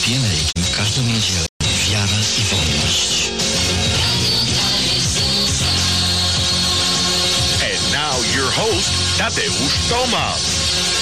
Happy American w każdą niedzielę. Wiara i wolność. And now your host, Tadeusz Tomasz.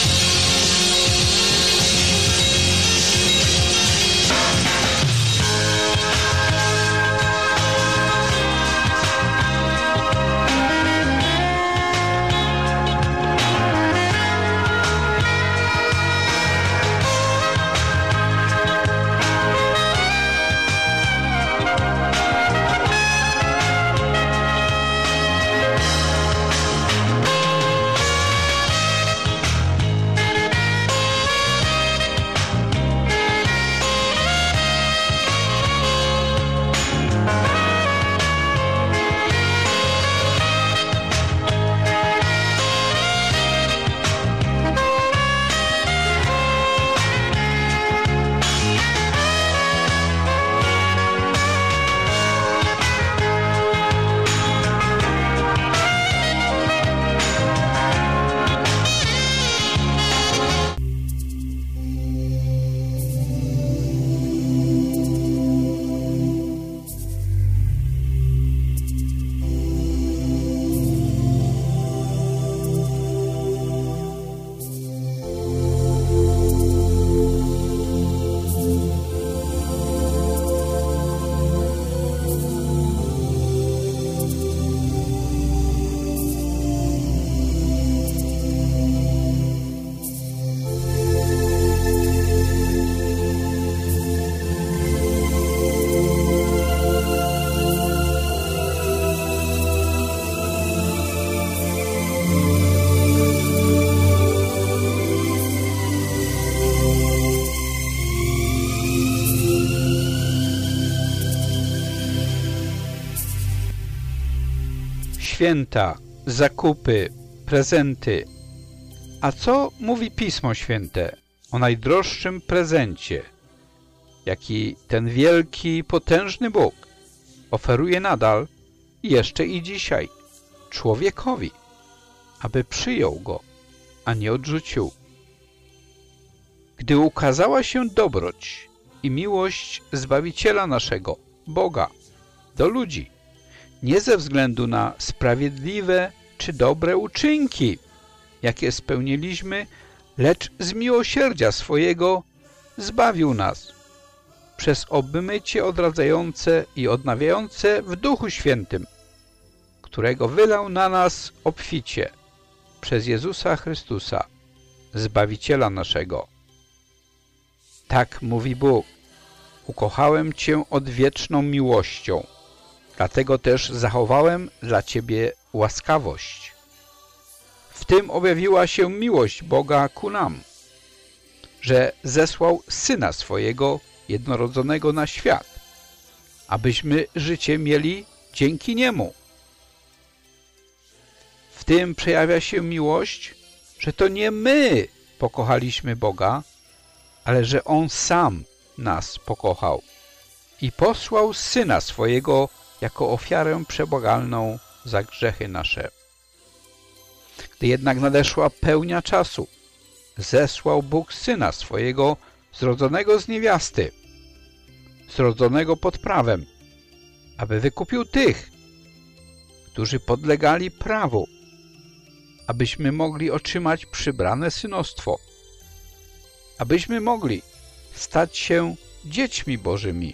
Święta, zakupy, prezenty. A co mówi Pismo Święte o najdroższym prezencie, jaki ten wielki, potężny Bóg oferuje nadal i jeszcze i dzisiaj człowiekowi, aby przyjął go, a nie odrzucił? Gdy ukazała się dobroć i miłość Zbawiciela naszego, Boga, do ludzi, nie ze względu na sprawiedliwe czy dobre uczynki, jakie spełniliśmy, lecz z miłosierdzia swojego zbawił nas przez obmycie odradzające i odnawiające w Duchu Świętym, którego wylał na nas obficie przez Jezusa Chrystusa, Zbawiciela naszego. Tak mówi Bóg: ukochałem Cię odwieczną miłością, dlatego też zachowałem dla Ciebie łaskawość. W tym objawiła się miłość Boga ku nam, że zesłał Syna swojego jednorodzonego na świat, abyśmy życie mieli dzięki Niemu. W tym przejawia się miłość, że to nie my pokochaliśmy Boga, ale że On sam nas pokochał i posłał Syna swojego jako ofiarę przebłagalną za grzechy nasze. Gdy jednak nadeszła pełnia czasu, zesłał Bóg Syna swojego, zrodzonego z niewiasty, zrodzonego pod prawem, aby wykupił tych, którzy podlegali prawu, abyśmy mogli otrzymać przybrane synostwo, abyśmy mogli stać się dziećmi Bożymi.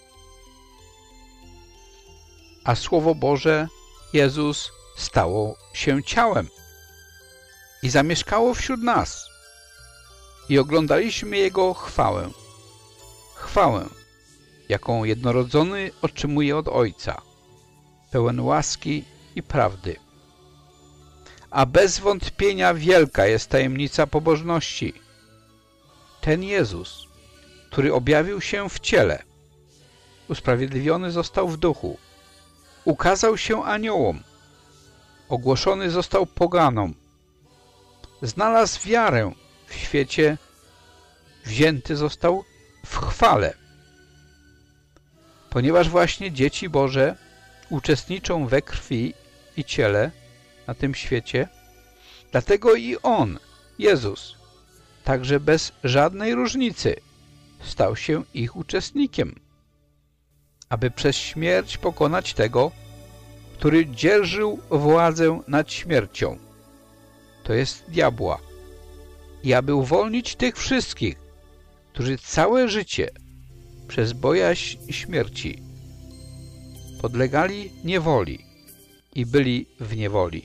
A Słowo Boże, Jezus, stało się ciałem i zamieszkało wśród nas i oglądaliśmy Jego chwałę. Chwałę, jaką jednorodzony otrzymuje od Ojca, pełen łaski i prawdy. A bez wątpienia wielka jest tajemnica pobożności. Ten Jezus, który objawił się w ciele, usprawiedliwiony został w duchu, ukazał się aniołom, ogłoszony został poganom, znalazł wiarę w świecie, wzięty został w chwale. Ponieważ właśnie dzieci Boże uczestniczą we krwi i ciele na tym świecie, dlatego i On, Jezus, także bez żadnej różnicy stał się ich uczestnikiem, aby przez śmierć pokonać tego, który dzierżył władzę nad śmiercią, to jest diabła, i aby uwolnić tych wszystkich, którzy całe życie przez bojaźń śmierci podlegali niewoli i byli w niewoli.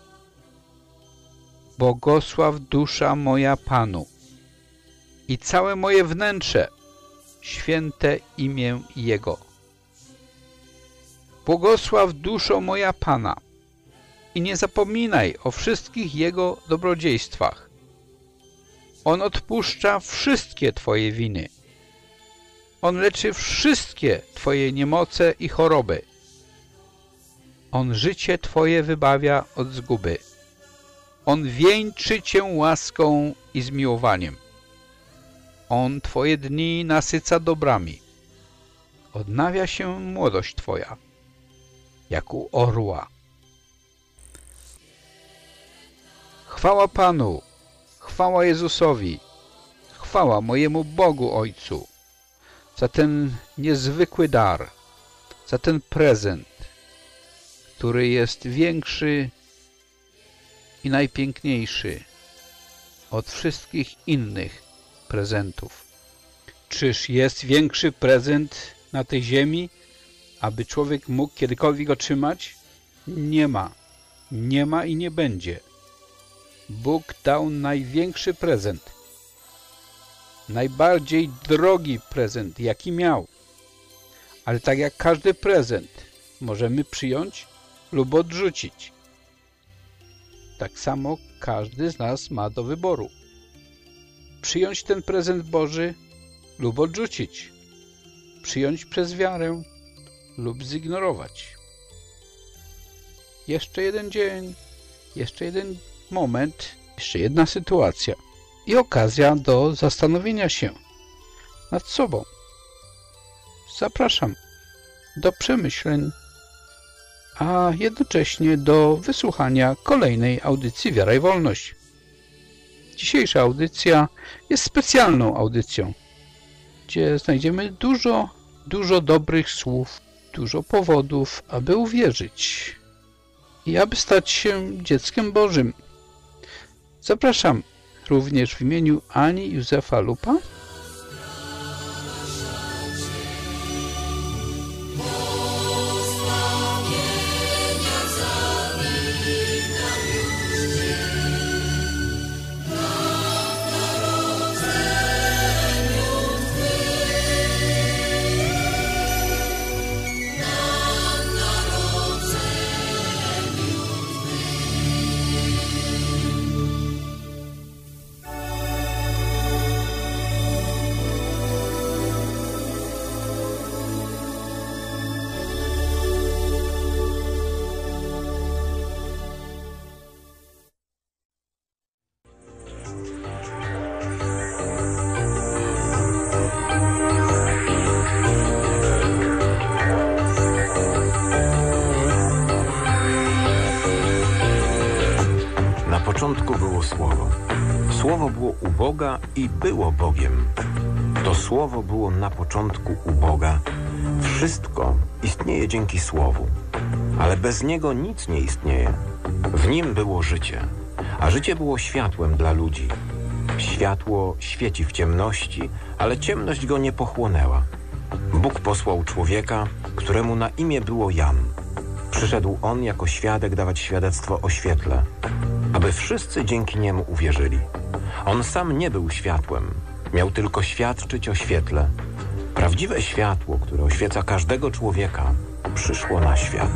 Błogosław dusza moja Panu i całe moje wnętrze, święte imię Jego. Błogosław duszo moja Pana i nie zapominaj o wszystkich Jego dobrodziejstwach. On odpuszcza wszystkie Twoje winy. On leczy wszystkie Twoje niemoce i choroby. On życie Twoje wybawia od zguby. On wieńczy Cię łaską i zmiłowaniem. On Twoje dni nasyca dobrami. Odnawia się młodość Twoja, jak u orła. Chwała Panu, chwała Jezusowi, chwała mojemu Bogu Ojcu, za ten niezwykły dar, za ten prezent, który jest większy i najpiękniejszy od wszystkich innych prezentów. Czyż jest większy prezent na tej ziemi, aby człowiek mógł kiedykolwiek otrzymać? Nie ma. Nie ma i nie będzie. Bóg dał największy prezent, najbardziej drogi prezent, jaki miał. Ale tak jak każdy prezent możemy przyjąć lub odrzucić. Tak samo każdy z nas ma do wyboru. Przyjąć ten prezent Boży lub odrzucić. Przyjąć przez wiarę lub zignorować. Jeszcze jeden dzień, jeszcze jeden moment, jeszcze jedna sytuacja i okazja do zastanowienia się nad sobą. Zapraszam do przemyśleń, a jednocześnie do wysłuchania kolejnej audycji Wiara i Wolność. Dzisiejsza audycja jest specjalną audycją, gdzie znajdziemy dużo dobrych słów, dużo powodów, aby uwierzyć i aby stać się dzieckiem Bożym. Zapraszam również w imieniu Ani Józefa Lupa. Słowo było u Boga i było Bogiem. To Słowo było na początku u Boga. Wszystko istnieje dzięki Słowu, ale bez Niego nic nie istnieje. W Nim było życie, a życie było światłem dla ludzi. Światło świeci w ciemności, ale ciemność go nie pochłonęła. Bóg posłał człowieka, któremu na imię było Jan. Przyszedł on jako świadek dawać świadectwo o świetle, aby wszyscy dzięki niemu uwierzyli. On sam nie był światłem, miał tylko świadczyć o świetle. Prawdziwe światło, które oświeca każdego człowieka, przyszło na świat.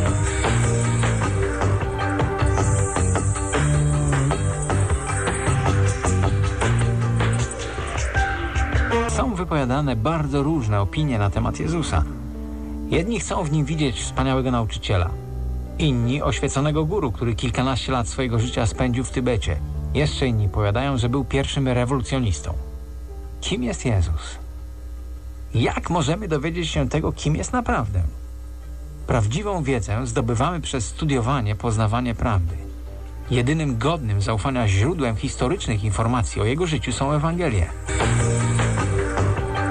Są wypowiadane bardzo różne opinie na temat Jezusa. Jedni chcą w Nim widzieć wspaniałego nauczyciela. Inni oświeconego guru, który kilkanaście lat swojego życia spędził w Tybecie. Jeszcze inni powiadają, że był pierwszym rewolucjonistą. Kim jest Jezus? Jak możemy dowiedzieć się tego, kim jest naprawdę? Prawdziwą wiedzę zdobywamy przez studiowanie, poznawanie prawdy. Jedynym godnym zaufania źródłem historycznych informacji o Jego życiu są Ewangelie.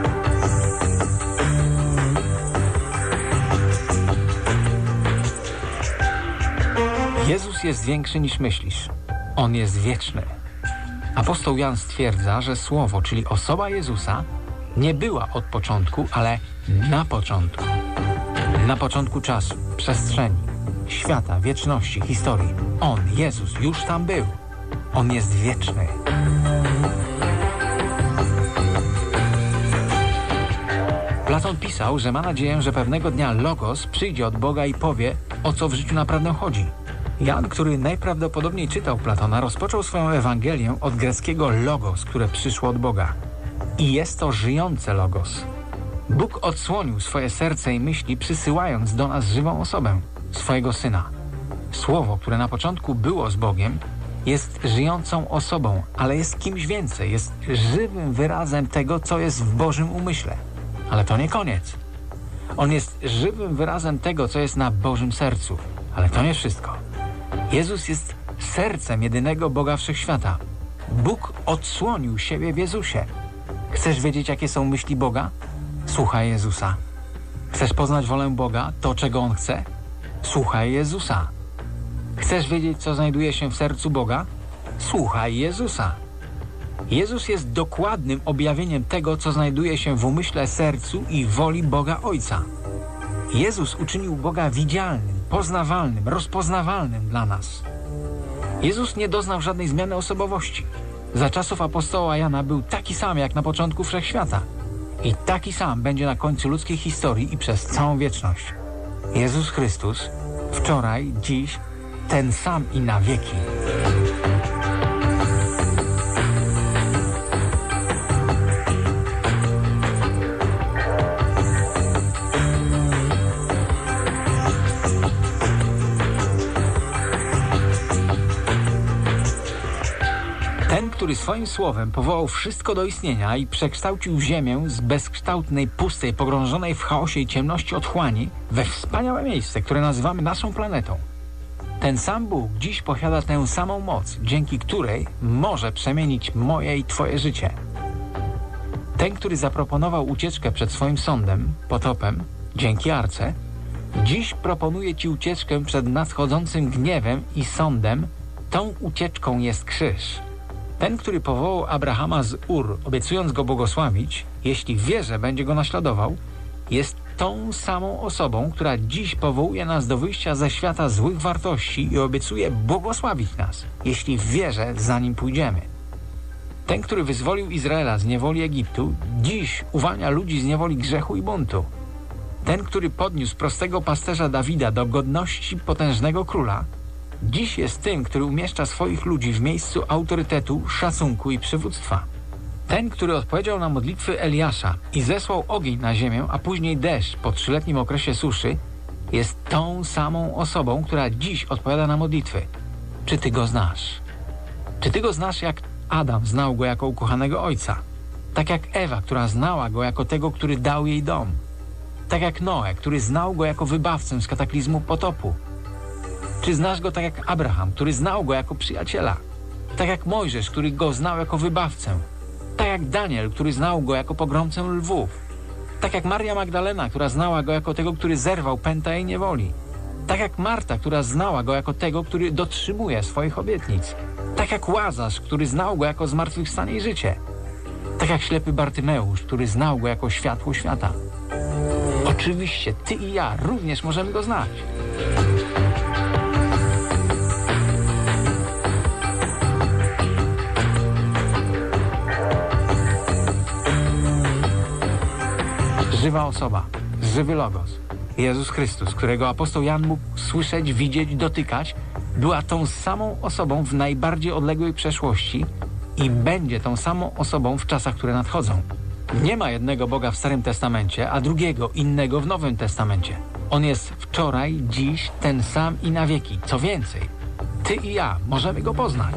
Jezus jest większy niż myślisz. On jest wieczny. Apostoł Jan stwierdza, że Słowo, czyli osoba Jezusa, nie była od początku, ale na początku. Na początku czasu, przestrzeni, świata, wieczności, historii. On, Jezus, już tam był. On jest wieczny. Platon pisał, że ma nadzieję, że pewnego dnia Logos przyjdzie od Boga i powie, o co w życiu naprawdę chodzi. Jan, który najprawdopodobniej czytał Platona, rozpoczął swoją Ewangelię od greckiego logos, które przyszło od Boga. I jest to żyjące logos. Bóg odsłonił swoje serce i myśli, przysyłając do nas żywą osobę, swojego Syna. Słowo, które na początku było z Bogiem, jest żyjącą osobą, ale jest kimś więcej, jest żywym wyrazem tego, co jest w Bożym umyśle. Ale to nie koniec. On jest żywym wyrazem tego, co jest na Bożym sercu. Ale to nie wszystko. Jezus jest sercem jedynego Boga Wszechświata. Bóg odsłonił siebie w Jezusie. Chcesz wiedzieć, jakie są myśli Boga? Słuchaj Jezusa. Chcesz poznać wolę Boga, to czego On chce? Słuchaj Jezusa. Chcesz wiedzieć, co znajduje się w sercu Boga? Słuchaj Jezusa. Jezus jest dokładnym objawieniem tego, co znajduje się w umyśle, sercu i woli Boga Ojca. Jezus uczynił Boga widzialnym, poznawalnym, rozpoznawalnym dla nas. Jezus nie doznał żadnej zmiany osobowości. Za czasów apostoła Jana był taki sam jak na początku wszechświata. I taki sam będzie na końcu ludzkiej historii i przez całą wieczność. Jezus Chrystus, wczoraj, dziś, ten sam i na wieki. Który swoim słowem powołał wszystko do istnienia i przekształcił Ziemię z bezkształtnej, pustej, pogrążonej w chaosie i ciemności otchłani we wspaniałe miejsce, które nazywamy naszą planetą. Ten sam Bóg dziś posiada tę samą moc, dzięki której może przemienić moje i Twoje życie. Ten, który zaproponował ucieczkę przed swoim sądem, potopem, dzięki Arce, dziś proponuje Ci ucieczkę przed nadchodzącym gniewem i sądem. Tą ucieczką jest krzyż. Ten, który powołał Abrahama z Ur, obiecując go błogosławić, jeśli w wierze będzie go naśladował, jest tą samą osobą, która dziś powołuje nas do wyjścia ze świata złych wartości i obiecuje błogosławić nas, jeśli w wierze za nim pójdziemy. Ten, który wyzwolił Izraela z niewoli Egiptu, dziś uwalnia ludzi z niewoli grzechu i buntu. Ten, który podniósł prostego pasterza Dawida do godności potężnego króla, dziś jest tym, który umieszcza swoich ludzi w miejscu autorytetu, szacunku i przywództwa. Ten, który odpowiedział na modlitwy Eliasza i zesłał ogień na ziemię, a później deszcz po 3-letnim okresie suszy, jest tą samą osobą, która dziś odpowiada na modlitwy. Czy Ty Go znasz? Czy Ty Go znasz, jak Adam znał Go jako ukochanego ojca? Tak jak Ewa, która znała Go jako tego, który dał jej dom? Tak jak Noe, który znał Go jako wybawcę z kataklizmu potopu? Czy znasz Go tak jak Abraham, który znał Go jako przyjaciela? Tak jak Mojżesz, który Go znał jako wybawcę? Tak jak Daniel, który znał Go jako pogromcę lwów? Tak jak Maria Magdalena, która znała Go jako tego, który zerwał pęta jej niewoli? Tak jak Marta, która znała Go jako tego, który dotrzymuje swoich obietnic? Tak jak Łazarz, który znał Go jako zmartwychwstanie i życie? Tak jak ślepy Bartymeusz, który znał Go jako światło świata? Oczywiście Ty i ja również możemy Go znać. Żywa osoba, żywy logos. Jezus Chrystus, którego apostoł Jan mógł słyszeć, widzieć, dotykać, była tą samą osobą w najbardziej odległej przeszłości i będzie tą samą osobą w czasach, które nadchodzą. Nie ma jednego Boga w Starym Testamencie, a drugiego, innego w Nowym Testamencie. On jest wczoraj, dziś, ten sam i na wieki. Co więcej, Ty i ja możemy Go poznać.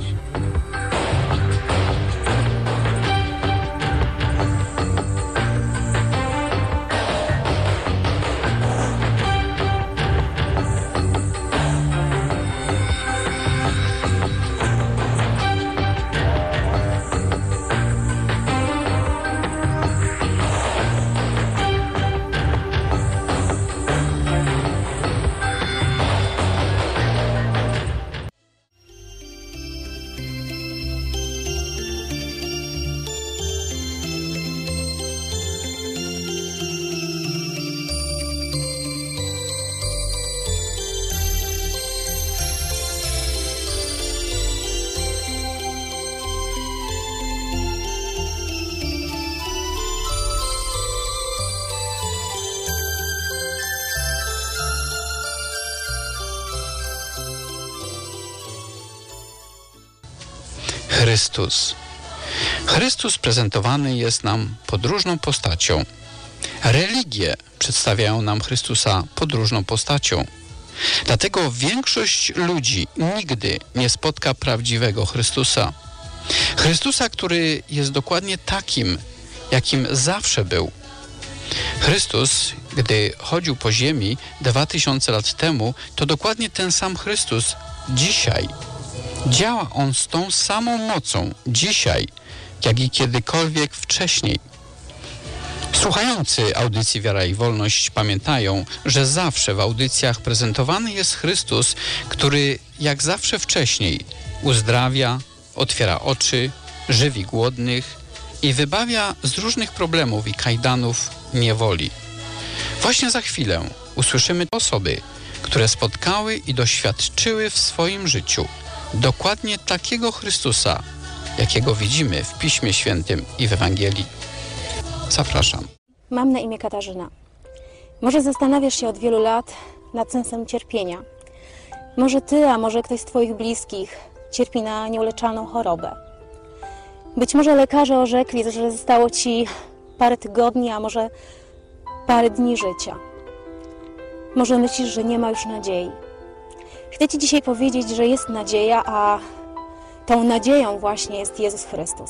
Chrystus. Chrystus prezentowany jest nam pod różną postacią. Religie przedstawiają nam Chrystusa pod różną postacią. Dlatego większość ludzi nigdy nie spotka prawdziwego Chrystusa. Chrystusa, który jest dokładnie takim, jakim zawsze był. Chrystus, gdy chodził po ziemi 2000 lat temu, to dokładnie ten sam Chrystus dzisiaj. Działa On z tą samą mocą dzisiaj, jak i kiedykolwiek wcześniej. Słuchający audycji Wiara i Wolność pamiętają, że zawsze w audycjach prezentowany jest Chrystus, który jak zawsze wcześniej uzdrawia, otwiera oczy, żywi głodnych i wybawia z różnych problemów i kajdanów niewoli. Właśnie za chwilę usłyszymy osoby, które spotkały i doświadczyły w swoim życiu dokładnie takiego Chrystusa, jakiego widzimy w Piśmie Świętym i w Ewangelii. Zapraszam. Mam na imię Katarzyna. Może zastanawiasz się od wielu lat nad sensem cierpienia. Może ty, a może ktoś z twoich bliskich cierpi na nieuleczalną chorobę. Być może lekarze orzekli, że zostało ci parę tygodni, a może parę dni życia. Może myślisz, że nie ma już nadziei. Chcę ci dzisiaj powiedzieć, że jest nadzieja, a tą nadzieją właśnie jest Jezus Chrystus.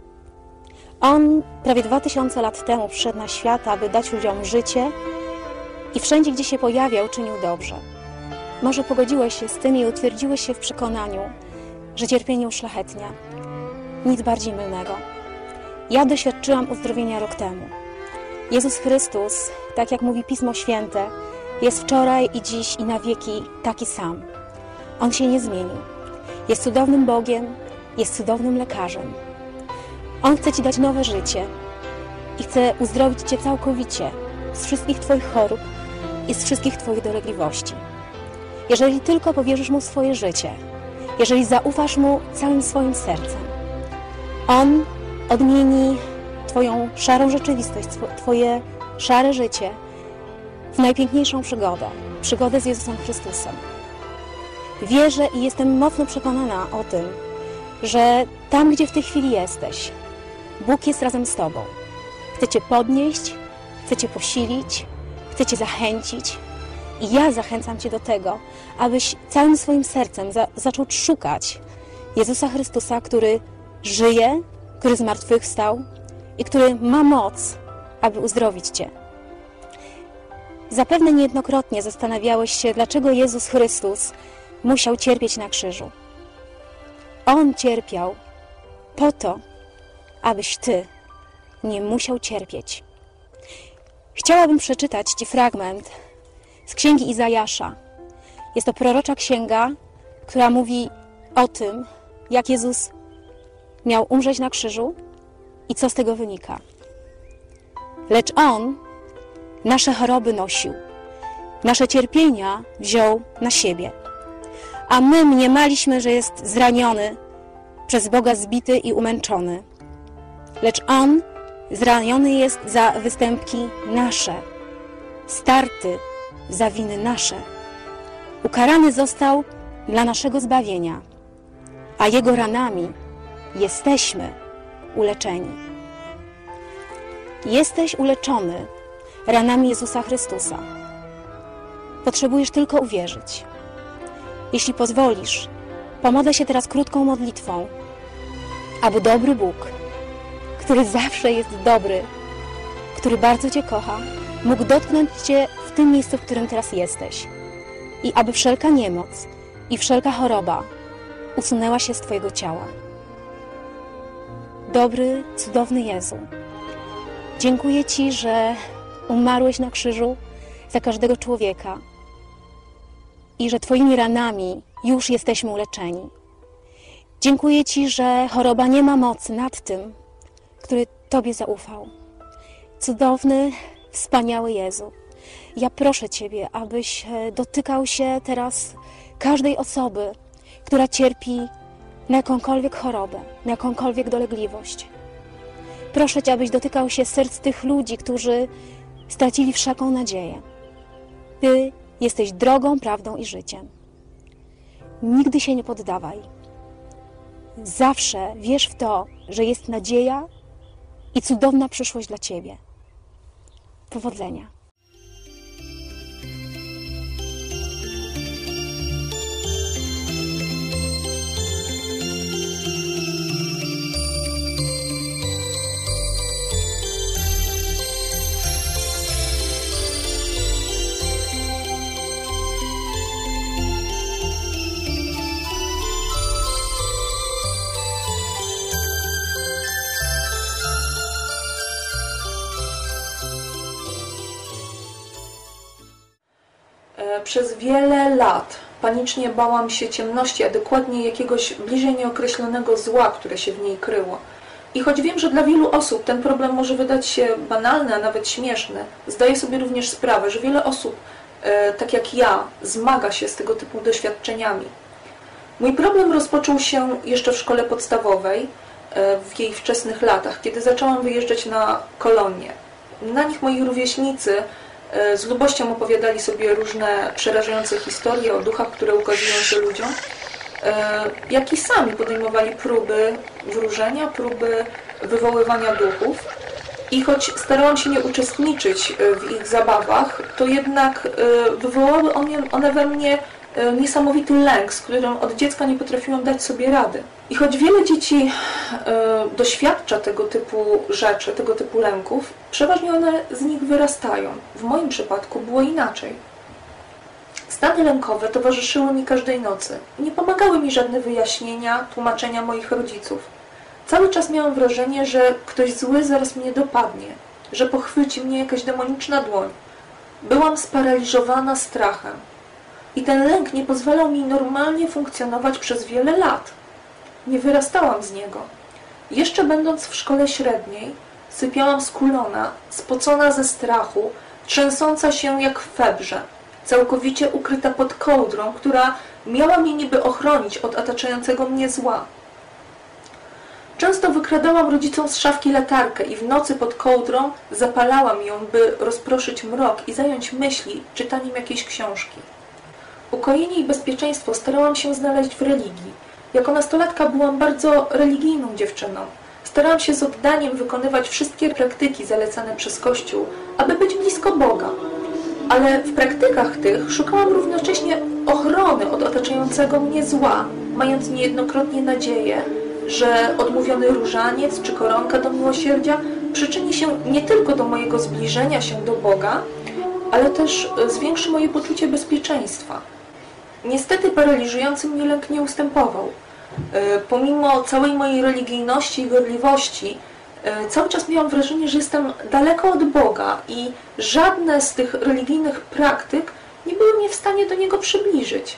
On prawie 2000 lat temu przyszedł na świat, aby dać ludziom życie i wszędzie, gdzie się pojawiał, czynił dobrze. Może pogodziłeś się z tym i utwierdziłeś się w przekonaniu, że cierpienie uszlachetnia. Nic bardziej mylnego. Ja doświadczyłam uzdrowienia rok temu. Jezus Chrystus, tak jak mówi Pismo Święte, jest wczoraj i dziś i na wieki taki sam. On się nie zmienił. Jest cudownym Bogiem, jest cudownym lekarzem. On chce ci dać nowe życie i chce uzdrowić cię całkowicie z wszystkich twoich chorób i z wszystkich twoich dolegliwości. Jeżeli tylko powierzysz Mu swoje życie, jeżeli zaufasz Mu całym swoim sercem, On odmieni twoją szarą rzeczywistość, twoje szare życie w najpiękniejszą przygodę, przygodę z Jezusem Chrystusem. Wierzę i jestem mocno przekonana o tym, że tam, gdzie w tej chwili jesteś, Bóg jest razem z tobą. Chce cię podnieść, chce cię posilić, chce cię zachęcić. I ja zachęcam cię do tego, abyś całym swoim sercem zaczął szukać Jezusa Chrystusa, który żyje, który zmartwychwstał i który ma moc, aby uzdrowić cię. Zapewne niejednokrotnie zastanawiałeś się, dlaczego Jezus Chrystus musiał cierpieć na krzyżu. On cierpiał po to, abyś ty nie musiał cierpieć. Chciałabym przeczytać ci fragment z Księgi Izajasza. Jest to prorocza księga, która mówi o tym, jak Jezus miał umrzeć na krzyżu i co z tego wynika. Lecz On nasze choroby nosił, nasze cierpienia wziął na siebie. A my mniemaliśmy, że jest zraniony, przez Boga zbity i umęczony. Lecz On zraniony jest za występki nasze, starty za winy nasze. Ukarany został dla naszego zbawienia, a Jego ranami jesteśmy uleczeni. Jesteś uleczony ranami Jezusa Chrystusa. Potrzebujesz tylko uwierzyć. Jeśli pozwolisz, pomodlę się teraz krótką modlitwą, aby dobry Bóg, który zawsze jest dobry, który bardzo cię kocha, mógł dotknąć cię w tym miejscu, w którym teraz jesteś. I aby wszelka niemoc i wszelka choroba usunęła się z twojego ciała. Dobry, cudowny Jezu, dziękuję Ci, że umarłeś na krzyżu za każdego człowieka i że Twoimi ranami już jesteśmy uleczeni. Dziękuję Ci, że choroba nie ma mocy nad tym, który Tobie zaufał. Cudowny, wspaniały Jezu, ja proszę Ciebie, abyś dotykał się teraz każdej osoby, która cierpi na jakąkolwiek chorobę, na jakąkolwiek dolegliwość. Proszę Cię, abyś dotykał się serc tych ludzi, którzy stracili wszelką nadzieję. Ty jesteś drogą, prawdą i życiem. Nigdy się nie poddawaj. zawsze wierz w to, że jest nadzieja i cudowna przyszłość dla Ciebie. Powodzenia. Przez wiele lat panicznie bałam się ciemności, a dokładnie jakiegoś bliżej nieokreślonego zła, które się w niej kryło. I choć wiem, że dla wielu osób ten problem może wydać się banalny, a nawet śmieszny, zdaję sobie również sprawę, że wiele osób, tak jak ja, zmaga się z tego typu doświadczeniami. Mój problem rozpoczął się jeszcze w szkole podstawowej, w jej wczesnych latach, kiedy zaczęłam wyjeżdżać na kolonie. Na nich moi rówieśnicy z lubością opowiadali sobie różne przerażające historie o duchach, które ukazują się ludziom, jak i sami podejmowali próby wróżenia, próby wywoływania duchów. I choć starałam się nie uczestniczyć w ich zabawach, to jednak wywołały one we mnie niesamowity lęk, z którym od dziecka nie potrafiłam dać sobie rady. I choć wiele dzieci doświadcza tego typu rzeczy, tego typu lęków, przeważnie one z nich wyrastają. W moim przypadku było inaczej. Stany lękowe towarzyszyły mi każdej nocy. Nie pomagały mi żadne wyjaśnienia, tłumaczenia moich rodziców. Cały czas miałam wrażenie, że ktoś zły zaraz mnie dopadnie, że pochwyci mnie jakaś demoniczna dłoń. Byłam sparaliżowana strachem. I ten lęk nie pozwalał mi normalnie funkcjonować przez wiele lat. Nie wyrastałam z niego. Jeszcze będąc w szkole średniej, sypiałam skulona, spocona ze strachu, trzęsąca się jak w febrze, całkowicie ukryta pod kołdrą, która miała mnie niby ochronić od otaczającego mnie zła. Często wykradałam rodzicom z szafki latarkę i w nocy pod kołdrą zapalałam ją, by rozproszyć mrok i zająć myśli czytaniem jakiejś książki. Ukojenie i bezpieczeństwo starałam się znaleźć w religii. Jako nastolatka byłam bardzo religijną dziewczyną. Starałam się z oddaniem wykonywać wszystkie praktyki zalecane przez Kościół, aby być blisko Boga. Ale w praktykach tych szukałam równocześnie ochrony od otaczającego mnie zła, mając niejednokrotnie nadzieję, że odmówiony różaniec czy koronka do miłosierdzia przyczyni się nie tylko do mojego zbliżenia się do Boga, ale też zwiększy moje poczucie bezpieczeństwa. Niestety paraliżujący mnie lęk nie ustępował. Pomimo całej mojej religijności i gorliwości, cały czas miałam wrażenie, że jestem daleko od Boga i żadne z tych religijnych praktyk nie były mnie w stanie do Niego przybliżyć.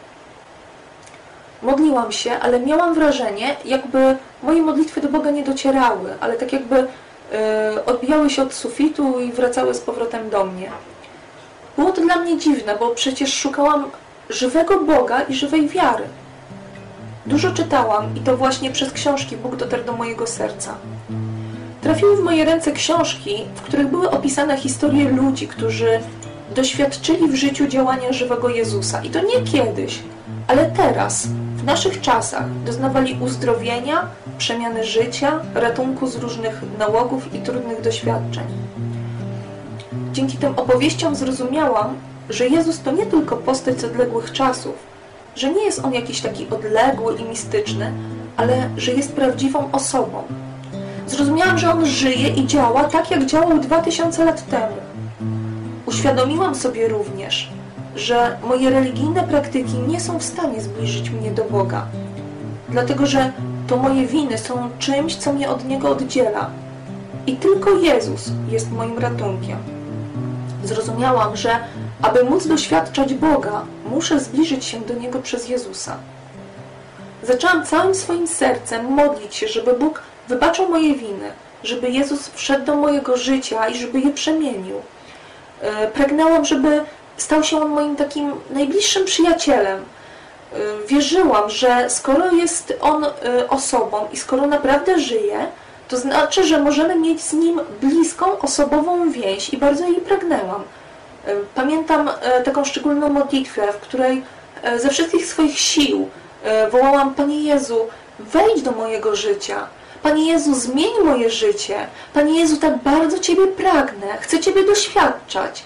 Modliłam się, ale miałam wrażenie, jakby moje modlitwy do Boga nie docierały, ale tak jakby odbijały się od sufitu i wracały z powrotem do mnie. Było to dla mnie dziwne, bo przecież szukałam żywego Boga i żywej wiary. Dużo czytałam i to właśnie przez książki Bóg dotarł do mojego serca. Trafiły w moje ręce książki, w których były opisane historie ludzi, którzy doświadczyli w życiu działania żywego Jezusa. I to nie kiedyś, ale teraz, w naszych czasach, doznawali uzdrowienia, przemiany życia, ratunku z różnych nałogów i trudnych doświadczeń. Dzięki tym opowieściom zrozumiałam, że Jezus to nie tylko postać z odległych czasów, że nie jest On jakiś taki odległy i mistyczny, ale że jest prawdziwą osobą. Zrozumiałam, że On żyje i działa tak, jak działał 2000 lat temu. Uświadomiłam sobie również, że moje religijne praktyki nie są w stanie zbliżyć mnie do Boga, dlatego że to moje winy są czymś, co mnie od Niego oddziela. I tylko Jezus jest moim ratunkiem. Zrozumiałam, że aby móc doświadczać Boga, muszę zbliżyć się do Niego przez Jezusa. Zaczęłam całym swoim sercem modlić się, żeby Bóg wybaczył moje winy, żeby Jezus wszedł do mojego życia i żeby je przemienił. Pragnęłam, żeby stał się On moim takim najbliższym przyjacielem. Wierzyłam, że skoro jest On osobą i skoro naprawdę żyje, to znaczy, że możemy mieć z Nim bliską, osobową więź i bardzo jej pragnęłam. Pamiętam taką szczególną modlitwę, w której ze wszystkich swoich sił wołałam: Panie Jezu, wejdź do mojego życia. Panie Jezu, zmień moje życie. Panie Jezu, tak bardzo Ciebie pragnę, chcę Ciebie doświadczać.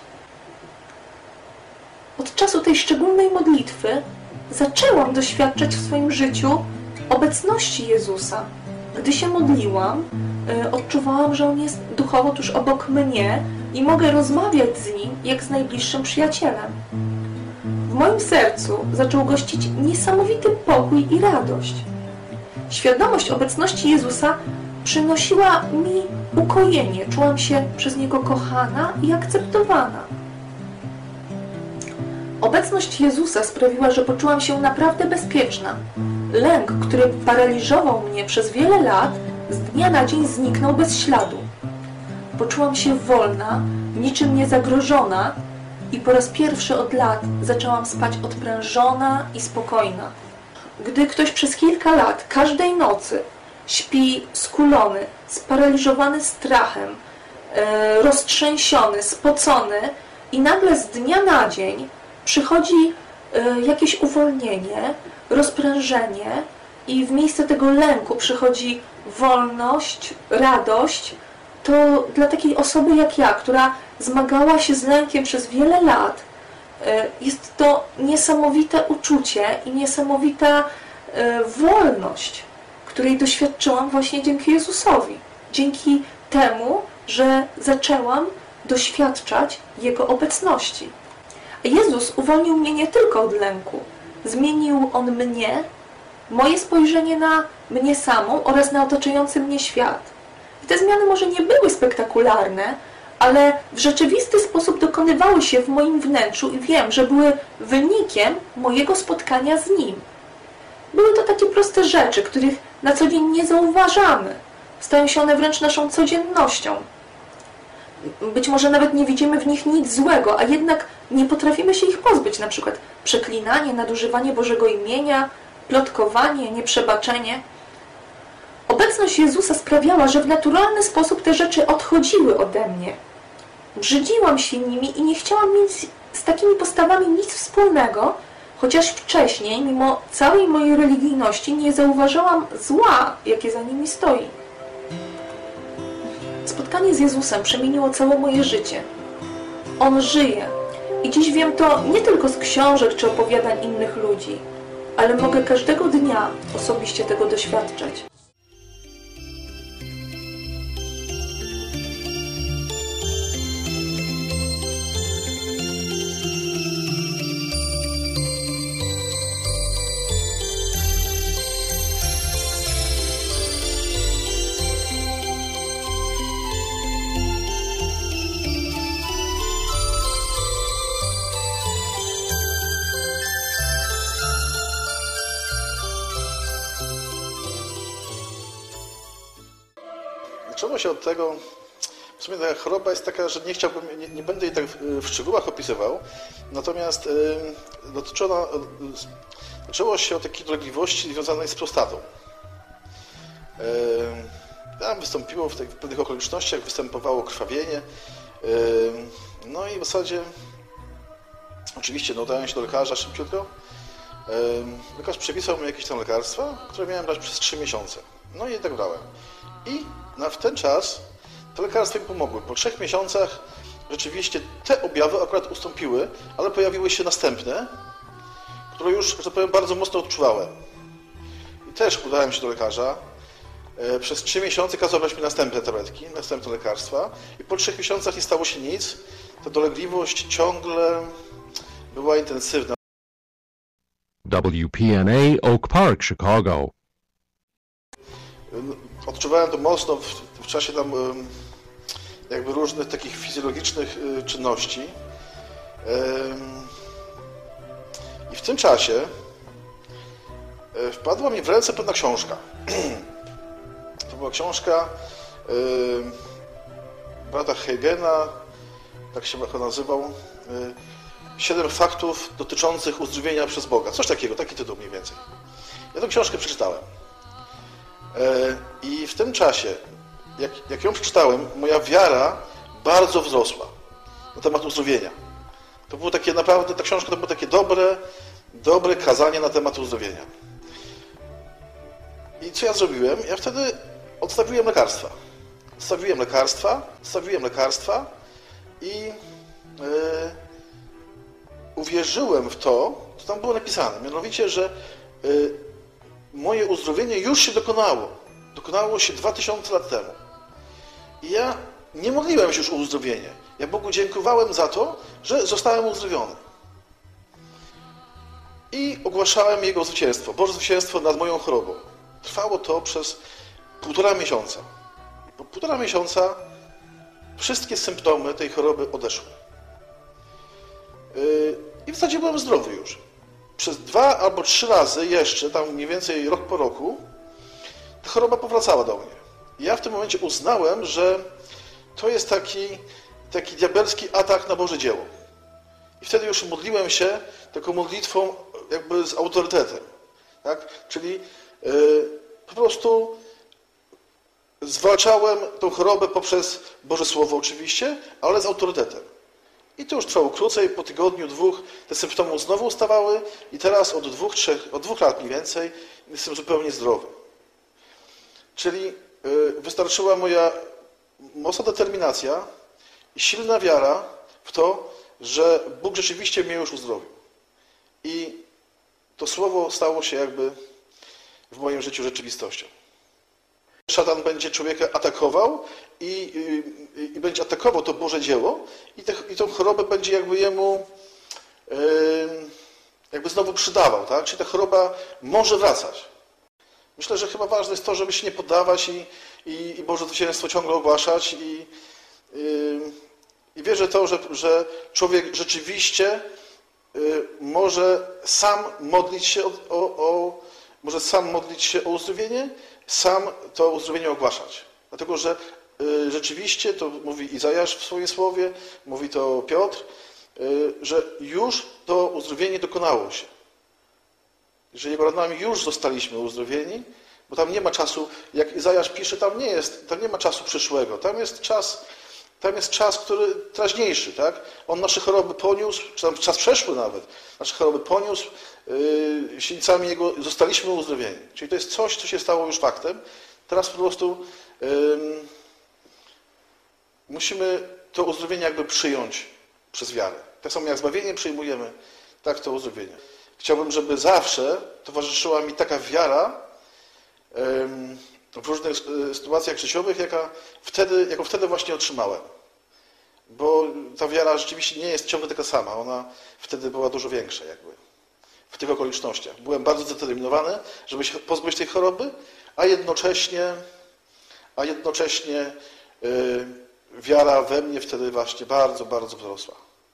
Od czasu tej szczególnej modlitwy zaczęłam doświadczać w swoim życiu obecności Jezusa. Gdy się modliłam, odczuwałam, że On jest duchowo tuż obok mnie i mogę rozmawiać z Nim jak z najbliższym przyjacielem. W moim sercu zaczął gościć niesamowity pokój i radość. Świadomość obecności Jezusa przynosiła mi ukojenie. Czułam się przez Niego kochana i akceptowana. Obecność Jezusa sprawiła, że poczułam się naprawdę bezpieczna. Lęk, który paraliżował mnie przez wiele lat, z dnia na dzień zniknął bez śladu. Poczułam się wolna, niczym niezagrożona i po raz pierwszy od lat zaczęłam spać odprężona i spokojna. Gdy ktoś przez kilka lat, każdej nocy śpi skulony, sparaliżowany strachem, roztrzęsiony, spocony i nagle z dnia na dzień przychodzi jakieś uwolnienie, rozprężenie i w miejsce tego lęku przychodzi wolność, radość, to dla takiej osoby jak ja, która zmagała się z lękiem przez wiele lat, jest to niesamowite uczucie i niesamowita wolność, której doświadczyłam właśnie dzięki Jezusowi. Dzięki temu, że zaczęłam doświadczać Jego obecności. A Jezus uwolnił mnie nie tylko od lęku. Zmienił On mnie, moje spojrzenie na mnie samą oraz na otaczający mnie świat. I te zmiany może nie były spektakularne, ale w rzeczywisty sposób dokonywały się w moim wnętrzu i wiem, że były wynikiem mojego spotkania z Nim. Były to takie proste rzeczy, których na co dzień nie zauważamy. Stają się one wręcz naszą codziennością. Być może nawet nie widzimy w nich nic złego, a jednak nie potrafimy się ich pozbyć. Na przykład przeklinanie, nadużywanie Bożego imienia, plotkowanie, nieprzebaczenie. Obecność Jezusa sprawiała, że w naturalny sposób te rzeczy odchodziły ode mnie. Brzydziłam się nimi i nie chciałam mieć z takimi postawami nic wspólnego, chociaż wcześniej, mimo całej mojej religijności, nie zauważałam zła, jakie za nimi stoi. Spotkanie z Jezusem przemieniło całe moje życie. On żyje i dziś wiem to nie tylko z książek czy opowiadań innych ludzi, ale mogę każdego dnia osobiście tego doświadczać. Zaczęło się od tego, w sumie ta choroba jest taka, że nie chciałbym, nie będę jej tak w szczegółach opisywał, natomiast zaczęło się od takiej dolegliwości związanej z prostatą. Tam wystąpiło w pewnych okolicznościach, występowało krwawienie, no i w zasadzie oczywiście udałem się do lekarza szybciutko. Lekarz przepisał mi jakieś tam lekarstwa, które miałem brać przez 3 miesiące. No i tak brałem. I w ten czas te lekarstwa mi pomogły. Po 3 miesiącach rzeczywiście te objawy akurat ustąpiły, ale pojawiły się następne, które już, że tak powiem, bardzo mocno odczuwałem. I też udałem się do lekarza. Przez 3 miesiące kazał brać mi następne tabletki, następne lekarstwa i po 3 miesiącach nie stało się nic. Ta dolegliwość ciągle była intensywna. WPNA Oak Park, Chicago. Odczuwałem to mocno w czasie tam jakby różnych takich fizjologicznych czynności. I w tym czasie wpadła mi w ręce pewna książka. To była książka brata Hagena, tak się nazywał, 7 faktów dotyczących uzdrowienia przez Boga. Coś takiego, taki tytuł mniej więcej. Ja tę książkę przeczytałem. I w tym czasie, jak ją przeczytałem, moja wiara bardzo wzrosła na temat uzdrowienia. To było takie naprawdę, ta książka to było takie dobre kazanie na temat uzdrowienia. I co ja zrobiłem? Ja wtedy odstawiłem lekarstwa. Odstawiłem lekarstwa i uwierzyłem w to, co tam było napisane. Mianowicie, że moje uzdrowienie już się dokonało. Dokonało się 2000 lat temu. I ja nie modliłem się już o uzdrowienie. Ja Bogu dziękowałem za to, że zostałem uzdrowiony. I ogłaszałem Jego zwycięstwo, Boże zwycięstwo nad moją chorobą. Trwało to przez 1,5 miesiąca. Po 1,5 miesiąca wszystkie symptomy tej choroby odeszły. I w zasadzie byłem zdrowy już. Przez 2 albo 3 razy jeszcze, tam mniej więcej rok po roku, ta choroba powracała do mnie. I ja w tym momencie uznałem, że to jest taki diabelski atak na Boże dzieło. I wtedy już modliłem się taką modlitwą jakby z autorytetem. Tak? Czyli po prostu zwalczałem tą chorobę poprzez Boże Słowo oczywiście, ale z autorytetem. I to już trwało krócej, po tygodniu, 2 te symptomy znowu ustawały i teraz od 2 lat mniej więcej jestem zupełnie zdrowy. Czyli wystarczyła moja mocna determinacja i silna wiara w to, że Bóg rzeczywiście mnie już uzdrowił. I to słowo stało się jakby w moim życiu rzeczywistością. Szatan będzie człowieka atakował i będzie atakował to Boże dzieło i tą chorobę będzie jakby jemu jakby znowu przydawał, tak? Czyli ta choroba może wracać. Myślę, że chyba ważne jest to, żeby się nie poddawać i Boże zwycięstwo ciągle ogłaszać i wierzę to, że człowiek rzeczywiście może sam modlić się o uzdrowienie, sam to uzdrowienie ogłaszać. Dlatego, że rzeczywiście, to mówi Izajasz w swoim słowie, mówi to Piotr, że już to uzdrowienie dokonało się. Że Jego ranami już zostaliśmy uzdrowieni, bo tam nie ma czasu, jak Izajasz pisze, tam nie ma czasu przyszłego, tam jest czas, który teraźniejszy, tak? On nasze choroby poniósł, czy tam czas przeszły nawet, nasze choroby poniósł, silnicami Jego zostaliśmy uzdrowieni. Czyli to jest coś, co się stało już faktem. Teraz po prostu musimy to uzdrowienie jakby przyjąć przez wiarę. Tak samo jak zbawienie przyjmujemy, tak to uzdrowienie. Chciałbym, żeby zawsze towarzyszyła mi taka wiara w różnych sytuacjach życiowych, jaką wtedy właśnie otrzymałem. Bo ta wiara rzeczywiście nie jest ciągle taka sama. Ona wtedy była dużo większa jakby w tych okolicznościach. Byłem bardzo zdeterminowany, żeby się pozbyć tej choroby, a jednocześnie wiara we mnie wtedy właśnie bardzo, bardzo wzrosła.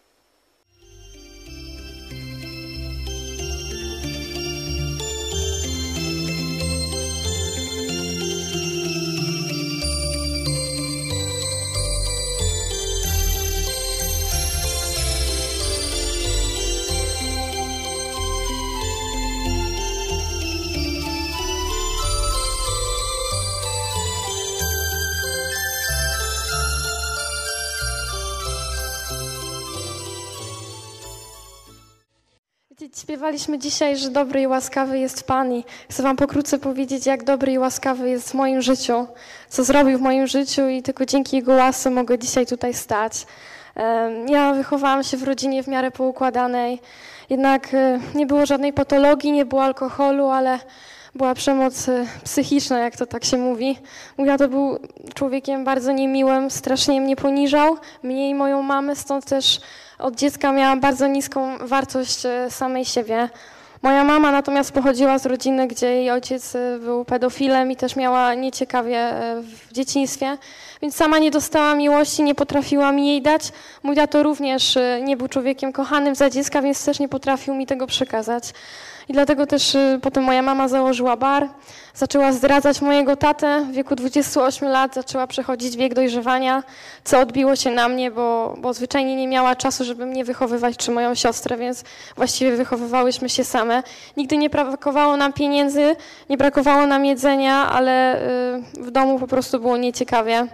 Śpiewaliśmy dzisiaj, że dobry i łaskawy jest Pan i chcę wam pokrótce powiedzieć, jak dobry i łaskawy jest w moim życiu, co zrobił w moim życiu i tylko dzięki Jego łasce mogę dzisiaj tutaj stać. Ja wychowałam się w rodzinie w miarę poukładanej, jednak nie było żadnej patologii, nie było alkoholu, ale była przemoc psychiczna, jak to tak się mówi. Mój tato był człowiekiem bardzo niemiłym, strasznie mnie poniżał, mnie i moją mamę, stąd też od dziecka miałam bardzo niską wartość samej siebie. Moja mama natomiast pochodziła z rodziny, gdzie jej ojciec był pedofilem i też miała nieciekawie w dzieciństwie, więc sama nie dostała miłości, nie potrafiła mi jej dać. Mój tato również nie był człowiekiem kochanym za dziecka, więc też nie potrafił mi tego przekazać. I dlatego też potem moja mama założyła bar, zaczęła zdradzać mojego tatę. W wieku 28 lat zaczęła przechodzić wiek dojrzewania, co odbiło się na mnie, bo zwyczajnie nie miała czasu, żeby mnie wychowywać czy moją siostrę, więc właściwie wychowywałyśmy się same. Nigdy nie brakowało nam pieniędzy, nie brakowało nam jedzenia, ale w domu po prostu było nieciekawie.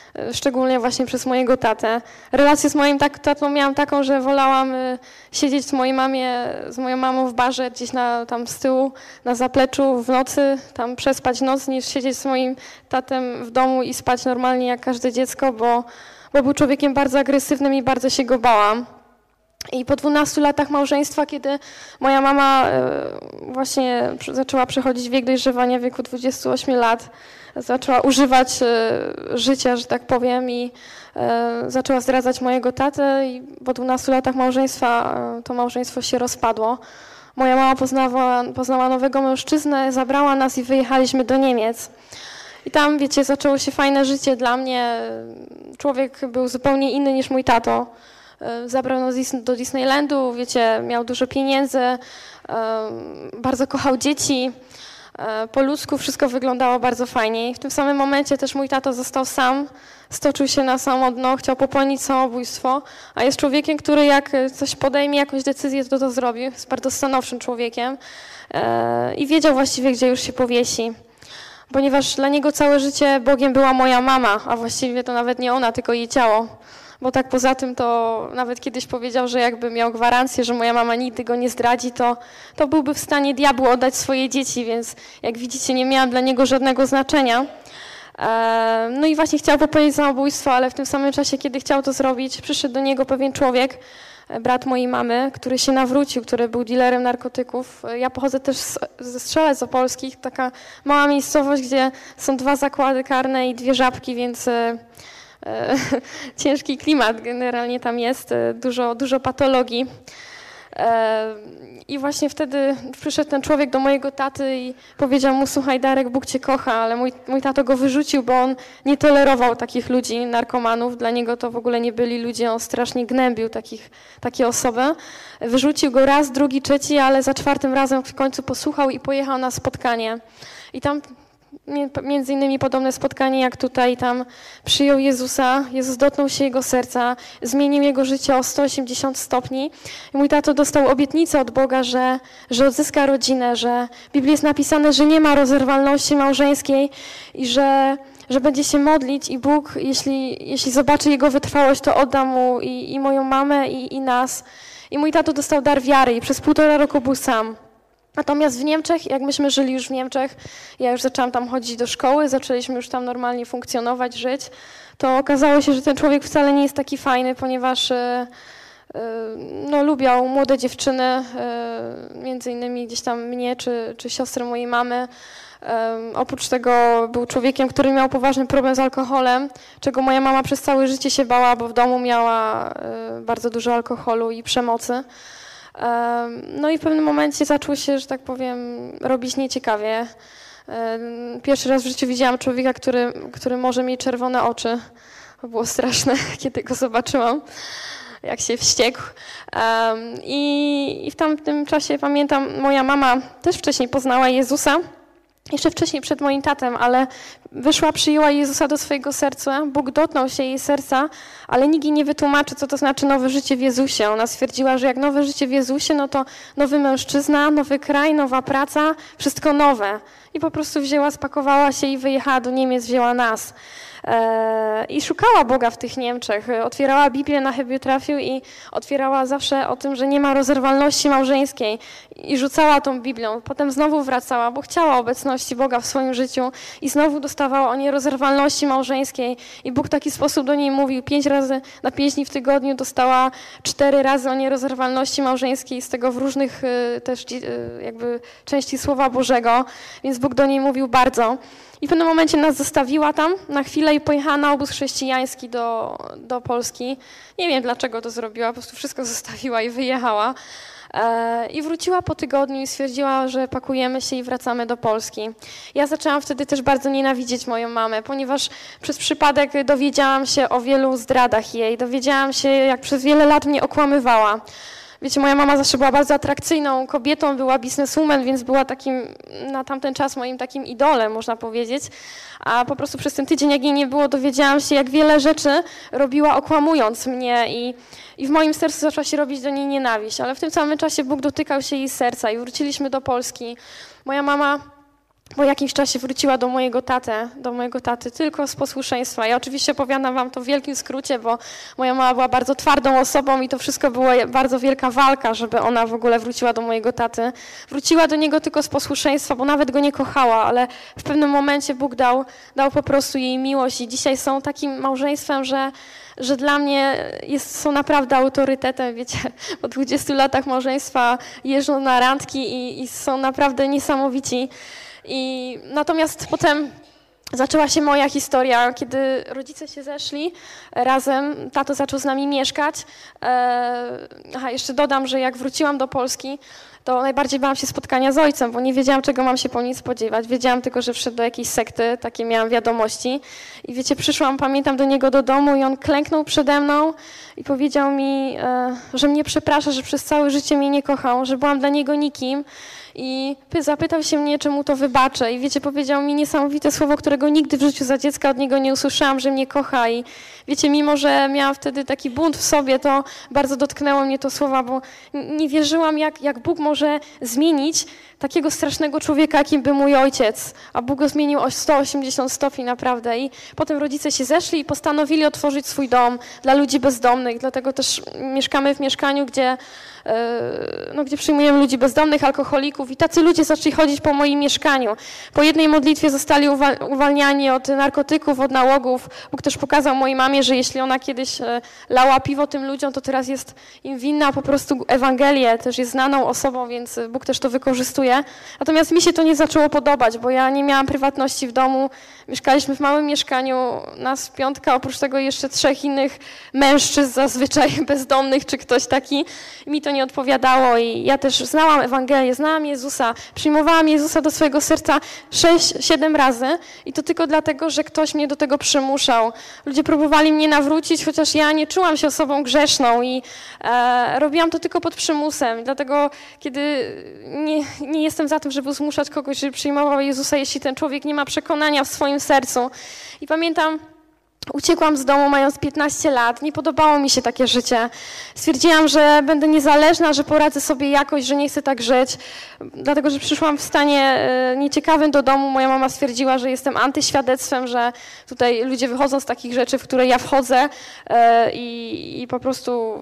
szczególnie właśnie przez mojego tatę. Relację z moim tatą miałam taką, że wolałam siedzieć z moją mamą w barze gdzieś tam z tyłu, na zapleczu w nocy, tam przespać noc, niż siedzieć z moim tatem w domu i spać normalnie jak każde dziecko, bo był człowiekiem bardzo agresywnym i bardzo się go bałam. I po 12 latach małżeństwa, kiedy moja mama właśnie zaczęła przechodzić wiek dojrzewania w wieku 28 lat, zaczęła używać życia, że tak powiem, i zaczęła zdradzać mojego tatę i po 12 latach małżeństwa to małżeństwo się rozpadło. Moja mama poznała nowego mężczyznę, zabrała nas i wyjechaliśmy do Niemiec. I tam, wiecie, zaczęło się fajne życie dla mnie. Człowiek był zupełnie inny niż mój tato. Zabrał nas do Disneylandu, wiecie, miał dużo pieniędzy, bardzo kochał dzieci. Po ludzku wszystko wyglądało bardzo fajnie. I w tym samym momencie też mój tato został sam, stoczył się na samo dno, chciał popełnić samobójstwo, a jest człowiekiem, który jak coś podejmie, jakąś decyzję, to zrobi. Jest bardzo stanowczym człowiekiem i wiedział właściwie, gdzie już się powiesi. Ponieważ dla niego całe życie Bogiem była moja mama, a właściwie to nawet nie ona, tylko jej ciało. Bo tak poza tym to nawet kiedyś powiedział, że jakby miał gwarancję, że moja mama nigdy go nie zdradzi, to byłby w stanie diabłu oddać swoje dzieci, więc jak widzicie nie miałam dla niego żadnego znaczenia. No i właśnie chciał popełnić samobójstwo, ale w tym samym czasie, kiedy chciał to zrobić, przyszedł do niego pewien człowiek, brat mojej mamy, który się nawrócił, który był dealerem narkotyków. Ja pochodzę też ze Strzelec Opolskich, taka mała miejscowość, gdzie są 2 zakłady karne i 2 żabki, więc ciężki klimat generalnie tam jest, dużo patologii. I właśnie wtedy przyszedł ten człowiek do mojego taty i powiedział mu: słuchaj Darek, Bóg cię kocha, ale mój tato go wyrzucił, bo on nie tolerował takich ludzi, narkomanów. Dla niego to w ogóle nie byli ludzie, on strasznie gnębił takie osoby. Wyrzucił go raz, drugi, trzeci, ale za 4. razem w końcu posłuchał i pojechał na spotkanie. I tam między innymi podobne spotkanie jak tutaj, tam przyjął Jezusa, Jezus dotknął się jego serca, zmienił jego życie o 180 stopni. I mój tato dostał obietnicę od Boga, że odzyska rodzinę, że w Biblii jest napisane, że nie ma rozerwalności małżeńskiej i że będzie się modlić i Bóg, jeśli zobaczy jego wytrwałość, to odda mu i moją mamę i nas. I mój tato dostał dar wiary i przez 1,5 roku był sam. Natomiast w Niemczech, jak myśmy żyli już w Niemczech, ja już zaczęłam tam chodzić do szkoły, zaczęliśmy już tam normalnie funkcjonować, żyć, to okazało się, że ten człowiek wcale nie jest taki fajny, ponieważ lubiał młode dziewczyny, między innymi gdzieś tam mnie czy siostrę mojej mamy. Oprócz tego był człowiekiem, który miał poważny problem z alkoholem, czego moja mama przez całe życie się bała, bo w domu miała bardzo dużo alkoholu i przemocy. No i w pewnym momencie zaczął się, że tak powiem, robić nieciekawie. Pierwszy raz w życiu widziałam człowieka, który może mieć czerwone oczy. To było straszne, kiedy go zobaczyłam, jak się wściekł. I w tamtym czasie, pamiętam, moja mama też wcześniej poznała Jezusa. Jeszcze wcześniej przed moim tatem, ale wyszła, przyjęła Jezusa do swojego serca, Bóg dotknął się jej serca, ale nikt jej nie wytłumaczy, co to znaczy nowe życie w Jezusie. Ona stwierdziła, że jak nowe życie w Jezusie, no to nowy mężczyzna, nowy kraj, nowa praca, wszystko nowe. I po prostu wzięła, spakowała się i wyjechała do Niemiec, wzięła nas. I szukała Boga w tych Niemczech. Otwierała Biblię, na chybił trafił i otwierała zawsze o tym, że nie ma rozerwalności małżeńskiej i rzucała tą Biblią. Potem znowu wracała, bo chciała obecności Boga w swoim życiu i znowu dostawała o nierozerwalności małżeńskiej i Bóg w taki sposób do niej mówił 5 razy na 5 dni w tygodniu, dostała 4 razy o nierozerwalności małżeńskiej, z tego w różnych też jakby części Słowa Bożego, więc Bóg do niej mówił bardzo. I w pewnym momencie nas zostawiła tam na chwilę i pojechała na obóz chrześcijański do Polski. Nie wiem, dlaczego to zrobiła, po prostu wszystko zostawiła i wyjechała. I wróciła po tygodniu i stwierdziła, że pakujemy się i wracamy do Polski. Ja zaczęłam wtedy też bardzo nienawidzieć moją mamę, ponieważ przez przypadek dowiedziałam się o wielu zdradach jej. Dowiedziałam się, jak przez wiele lat mnie okłamywała. Wiecie, moja mama zawsze była bardzo atrakcyjną kobietą, była bizneswoman, więc była takim, na tamten czas moim takim idolem, można powiedzieć. A po prostu przez ten tydzień, jak jej nie było, dowiedziałam się, jak wiele rzeczy robiła, okłamując mnie i w moim sercu zaczęła się robić do niej nienawiść. Ale w tym samym czasie Bóg dotykał się jej serca i wróciliśmy do Polski. Moja mama po jakimś czasie wróciła do mojego taty tylko z posłuszeństwa. Ja oczywiście opowiadam wam to w wielkim skrócie, bo moja mama była bardzo twardą osobą i to wszystko była bardzo wielka walka, żeby ona w ogóle wróciła do mojego taty. Wróciła do niego tylko z posłuszeństwa, bo nawet go nie kochała, ale w pewnym momencie Bóg dał po prostu jej miłość i dzisiaj są takim małżeństwem, że dla mnie są naprawdę autorytetem, wiecie, po 20 latach małżeństwa jeżdżą na randki i są naprawdę niesamowici. Natomiast potem zaczęła się moja historia, kiedy rodzice się zeszli razem, tato zaczął z nami mieszkać. Jeszcze dodam, że jak wróciłam do Polski, to najbardziej bałam się spotkania z ojcem, bo nie wiedziałam, czego mam się po nim spodziewać. Wiedziałam tylko, że wszedł do jakiejś sekty, takie miałam wiadomości. I wiecie, przyszłam, pamiętam, do niego do domu i on klęknął przede mną i powiedział mi, że mnie przeprasza, że przez całe życie mnie nie kochał, że byłam dla niego nikim. I zapytał się mnie, czy mu to wybaczę. I wiecie, powiedział mi niesamowite słowo, którego nigdy w życiu za dziecka od niego nie usłyszałam, że mnie kocha. I wiecie, mimo że miałam wtedy taki bunt w sobie, to bardzo dotknęło mnie to słowa, bo nie wierzyłam, jak Bóg może zmienić takiego strasznego człowieka, jakim był mój ojciec. A Bóg go zmienił o 180 stopni naprawdę. I potem rodzice się zeszli i postanowili otworzyć swój dom dla ludzi bezdomnych. Dlatego też mieszkamy w mieszkaniu, gdzie przyjmujemy ludzi bezdomnych, alkoholików i tacy ludzie zaczęli chodzić po moim mieszkaniu. Po jednej modlitwie zostali uwalniani od narkotyków, od nałogów. Bóg też pokazał mojej mamie, że jeśli ona kiedyś lała piwo tym ludziom, to teraz jest im winna po prostu Ewangelię, też jest znaną osobą, więc Bóg też to wykorzystuje. Natomiast mi się to nie zaczęło podobać, bo ja nie miałam prywatności w domu. Mieszkaliśmy w małym mieszkaniu, nas 5, oprócz tego jeszcze 3 innych mężczyzn zazwyczaj bezdomnych, czy ktoś taki. Mi to nie odpowiadało i ja też znałam Ewangelię, znałam Jezusa, przyjmowałam Jezusa do swojego serca 6-7 razy i to tylko dlatego, że ktoś mnie do tego przymuszał. Ludzie próbowali mnie nawrócić, chociaż ja nie czułam się osobą grzeszną i robiłam to tylko pod przymusem. Dlatego, kiedy nie jestem za tym, żeby zmuszać kogoś, żeby przyjmował Jezusa, jeśli ten człowiek nie ma przekonania w swoim sercu. I pamiętam, uciekłam z domu mając 15 lat, nie podobało mi się takie życie. Stwierdziłam, że będę niezależna, że poradzę sobie jakoś, że nie chcę tak żyć. Dlatego, że przyszłam w stanie nieciekawym do domu. Moja mama stwierdziła, że jestem antyświadectwem, że tutaj ludzie wychodzą z takich rzeczy, w które ja wchodzę i po prostu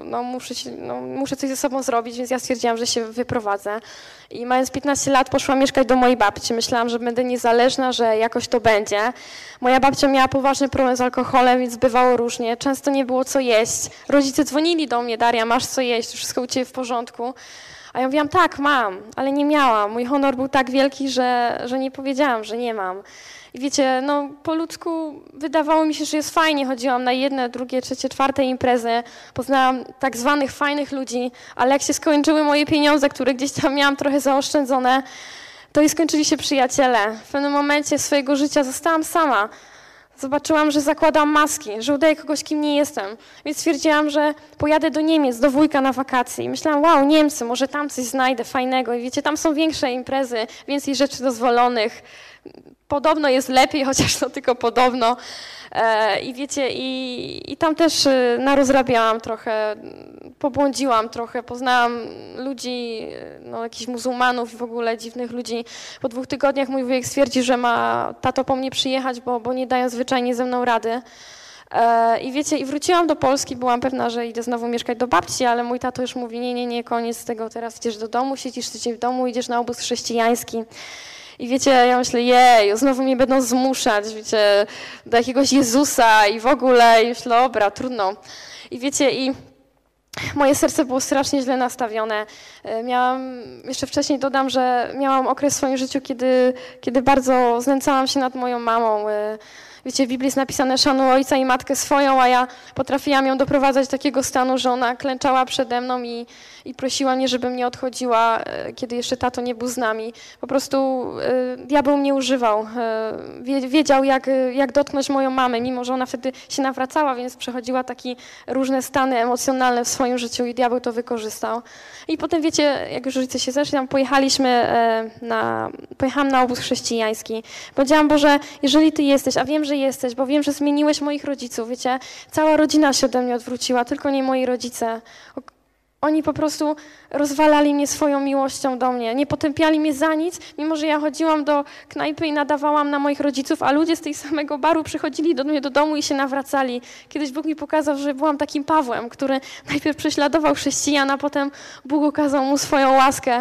muszę coś ze sobą zrobić, więc ja stwierdziłam, że się wyprowadzę. I mając 15 lat poszłam mieszkać do mojej babci. Myślałam, że będę niezależna, że jakoś to będzie. Moja babcia miała poważny problem z alkoholem, więc bywało różnie. Często nie było co jeść. Rodzice dzwonili do mnie: Daria, masz co jeść, wszystko u ciebie w porządku. A ja mówiłam: tak, mam, ale nie miałam. Mój honor był tak wielki, że nie powiedziałam, że nie mam. I wiecie, po ludzku wydawało mi się, że jest fajnie. Chodziłam na 1, 2, 3, 4 imprezy. Poznałam tak zwanych fajnych ludzi, ale jak się skończyły moje pieniądze, które gdzieś tam miałam trochę zaoszczędzone, to i skończyli się przyjaciele. W pewnym momencie swojego życia zostałam sama. Zobaczyłam, że zakładam maski, że udaję kogoś, kim nie jestem. Więc stwierdziłam, że pojadę do Niemiec, do wujka na wakacje. I myślałam: wow, Niemcy, może tam coś znajdę fajnego. I wiecie, tam są większe imprezy, więcej rzeczy dozwolonych. Podobno jest lepiej, chociaż to tylko podobno. I wiecie, i tam też narozrabiałam trochę, pobłądziłam trochę, poznałam ludzi, jakichś muzułmanów i w ogóle dziwnych ludzi. Po 2 tygodniach mój wujek stwierdził, że ma tato po mnie przyjechać, bo nie dają zwyczajnie ze mną rady. I wiecie, i wróciłam do Polski, byłam pewna, że idę znowu mieszkać do babci, ale mój tato już mówi: nie, koniec tego, teraz idziesz do domu, siedzisz tydzień w domu, idziesz na obóz chrześcijański. I wiecie, ja myślę: jej, znowu mnie będą zmuszać, wiecie, do jakiegoś Jezusa i w ogóle. I myślę: dobra, trudno. I wiecie, i moje serce było strasznie źle nastawione. Jeszcze wcześniej dodam, że miałam okres w swoim życiu, kiedy bardzo znęcałam się nad moją mamą. Wiecie, w Biblii jest napisane: szanuj ojca i matkę swoją, a ja potrafiłam ją doprowadzać do takiego stanu, że ona klęczała przede mną i prosiła mnie, żebym nie odchodziła, kiedy jeszcze tato nie był z nami. Po prostu diabeł mnie używał. Wiedział, jak dotknąć moją mamę, mimo że ona wtedy się nawracała, więc przechodziła takie różne stany emocjonalne w swoim życiu i diabeł to wykorzystał. I potem, wiecie, jak już rodzice się zeszli, tam pojechałam na obóz chrześcijański. Powiedziałam: Boże, jeżeli Ty jesteś, a wiem, że jesteś, bo wiem, że zmieniłeś moich rodziców, wiecie, cała rodzina się ode mnie odwróciła, tylko nie moi rodzice. Oni po prostu rozwalali mnie swoją miłością do mnie. Nie potępiali mnie za nic, mimo że ja chodziłam do knajpy i nadawałam na moich rodziców, a ludzie z tej samego baru przychodzili do mnie do domu i się nawracali. Kiedyś Bóg mi pokazał, że byłam takim Pawłem, który najpierw prześladował chrześcijan, a potem Bóg okazał mu swoją łaskę.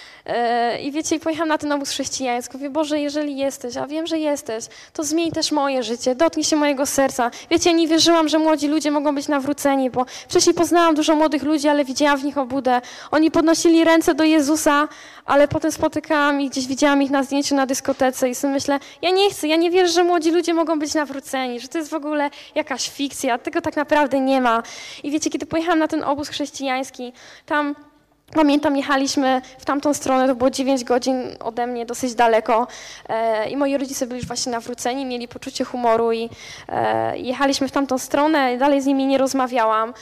I wiecie, pojechałam na ten obóz chrześcijański. Mówię, Boże, jeżeli jesteś, a wiem, że jesteś, to zmień też moje życie, dotknij się mojego serca. Wiecie, nie wierzyłam, że młodzi ludzie mogą być nawróceni, bo wcześniej poznałam dużo młodych ludzi, ale widziałam w nich obłudę. Oni podnosili ręce do Jezusa, ale potem spotykałam ich, gdzieś widziałam ich na zdjęciu na dyskotece i sobie myślę, ja nie chcę, ja nie wierzę, że młodzi ludzie mogą być nawróceni, że to jest w ogóle jakaś fikcja, tego tak naprawdę nie ma. I wiecie, kiedy pojechałam na ten obóz chrześcijański, tam pamiętam, jechaliśmy w tamtą stronę, to było 9 godzin ode mnie, dosyć daleko i moi rodzice byli już właśnie nawróceni, mieli poczucie humoru i jechaliśmy w tamtą stronę, dalej z nimi nie rozmawiałam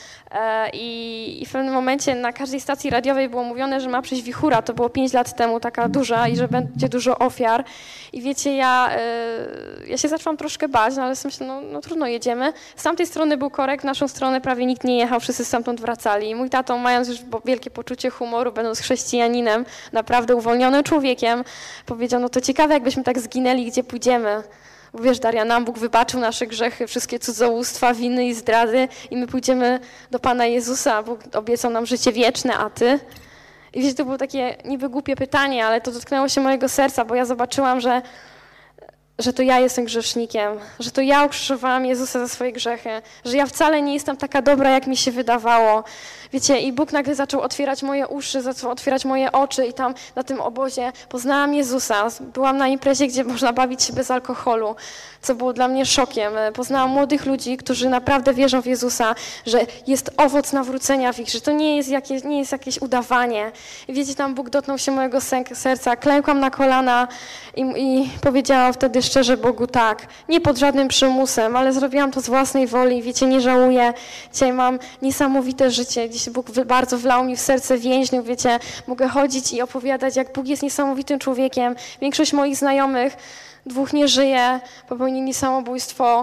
i w pewnym momencie na każdej stacji radiowej było mówione, że ma przyjść wichura, to było 5 lat temu, taka duża i że będzie dużo ofiar i wiecie, ja się zaczęłam troszkę bać, no ale sobie myślę, no trudno, jedziemy. Z tamtej strony był korek, w naszą stronę prawie nikt nie jechał, wszyscy stamtąd wracali. Mój tato, mając już wielkie poczucie humoru, będąc chrześcijaninem, naprawdę uwolnionym człowiekiem, powiedział, no to ciekawe, jakbyśmy tak zginęli, gdzie pójdziemy. Bo wiesz, Daria, nam Bóg wybaczył nasze grzechy, wszystkie cudzołóstwa, winy i zdrady i my pójdziemy do Pana Jezusa. Bóg obiecał nam życie wieczne, a Ty? I wiecie, to było takie niby głupie pytanie, ale to dotknęło się mojego serca, bo ja zobaczyłam, że to ja jestem grzesznikiem, że to ja ukrzyżowałam Jezusa za swoje grzechy, że ja wcale nie jestem taka dobra, jak mi się wydawało. Wiecie, i Bóg nagle zaczął otwierać moje uszy, zaczął otwierać moje oczy i tam na tym obozie poznałam Jezusa. Byłam na imprezie, gdzie można bawić się bez alkoholu, co było dla mnie szokiem. Poznałam młodych ludzi, którzy naprawdę wierzą w Jezusa, że jest owoc nawrócenia w ich, że to nie jest jakieś udawanie. I wiecie, tam Bóg dotknął się mojego serca, klękłam na kolana i powiedziałam wtedy szczerze Bogu tak, nie pod żadnym przymusem, ale zrobiłam to z własnej woli, wiecie, nie żałuję. Dzisiaj mam niesamowite życie, dzisiaj Bóg bardzo wlał mi w serce więźniów, wiecie, mogę chodzić i opowiadać, jak Bóg jest niesamowitym człowiekiem. Większość moich znajomych, 2 nie żyje, popełnili samobójstwo.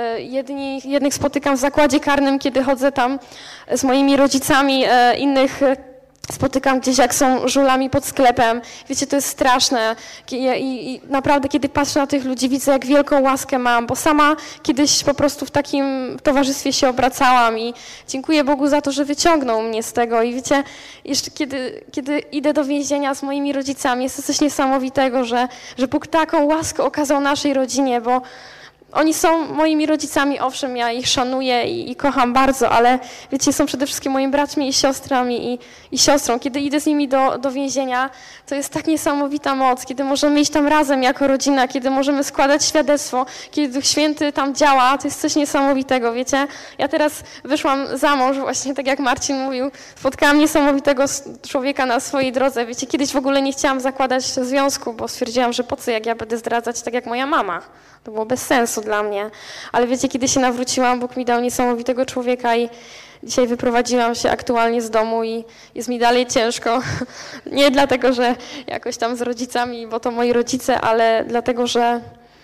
Jednych spotykam w zakładzie karnym, kiedy chodzę tam z moimi rodzicami, innych spotykam gdzieś, jak są żulami pod sklepem. Wiecie, to jest straszne. I naprawdę, kiedy patrzę na tych ludzi, widzę, jak wielką łaskę mam, bo sama kiedyś po prostu w takim towarzystwie się obracałam i dziękuję Bogu za to, że wyciągnął mnie z tego. I wiecie, jeszcze kiedy idę do więzienia z moimi rodzicami, jest to coś niesamowitego, że Bóg taką łaskę okazał naszej rodzinie, bo oni są moimi rodzicami, owszem, ja ich szanuję i kocham bardzo, ale wiecie, są przede wszystkim moimi braćmi i siostrami i siostrą. Kiedy idę z nimi do więzienia, to jest tak niesamowita moc, kiedy możemy iść tam razem jako rodzina, kiedy możemy składać świadectwo, kiedy Duch Święty tam działa, to jest coś niesamowitego, wiecie. Ja teraz wyszłam za mąż, właśnie tak jak Marcin mówił, spotkałam niesamowitego człowieka na swojej drodze. Wiecie, kiedyś w ogóle nie chciałam zakładać związku, bo stwierdziłam, że po co, jak ja będę zdradzać tak jak moja mama. To było bez sensu dla mnie. Ale wiecie, kiedy się nawróciłam, Bóg mi dał niesamowitego człowieka i dzisiaj wyprowadziłam się aktualnie z domu i jest mi dalej ciężko. Nie dlatego, że jakoś tam z rodzicami, bo to moi rodzice, ale dlatego, że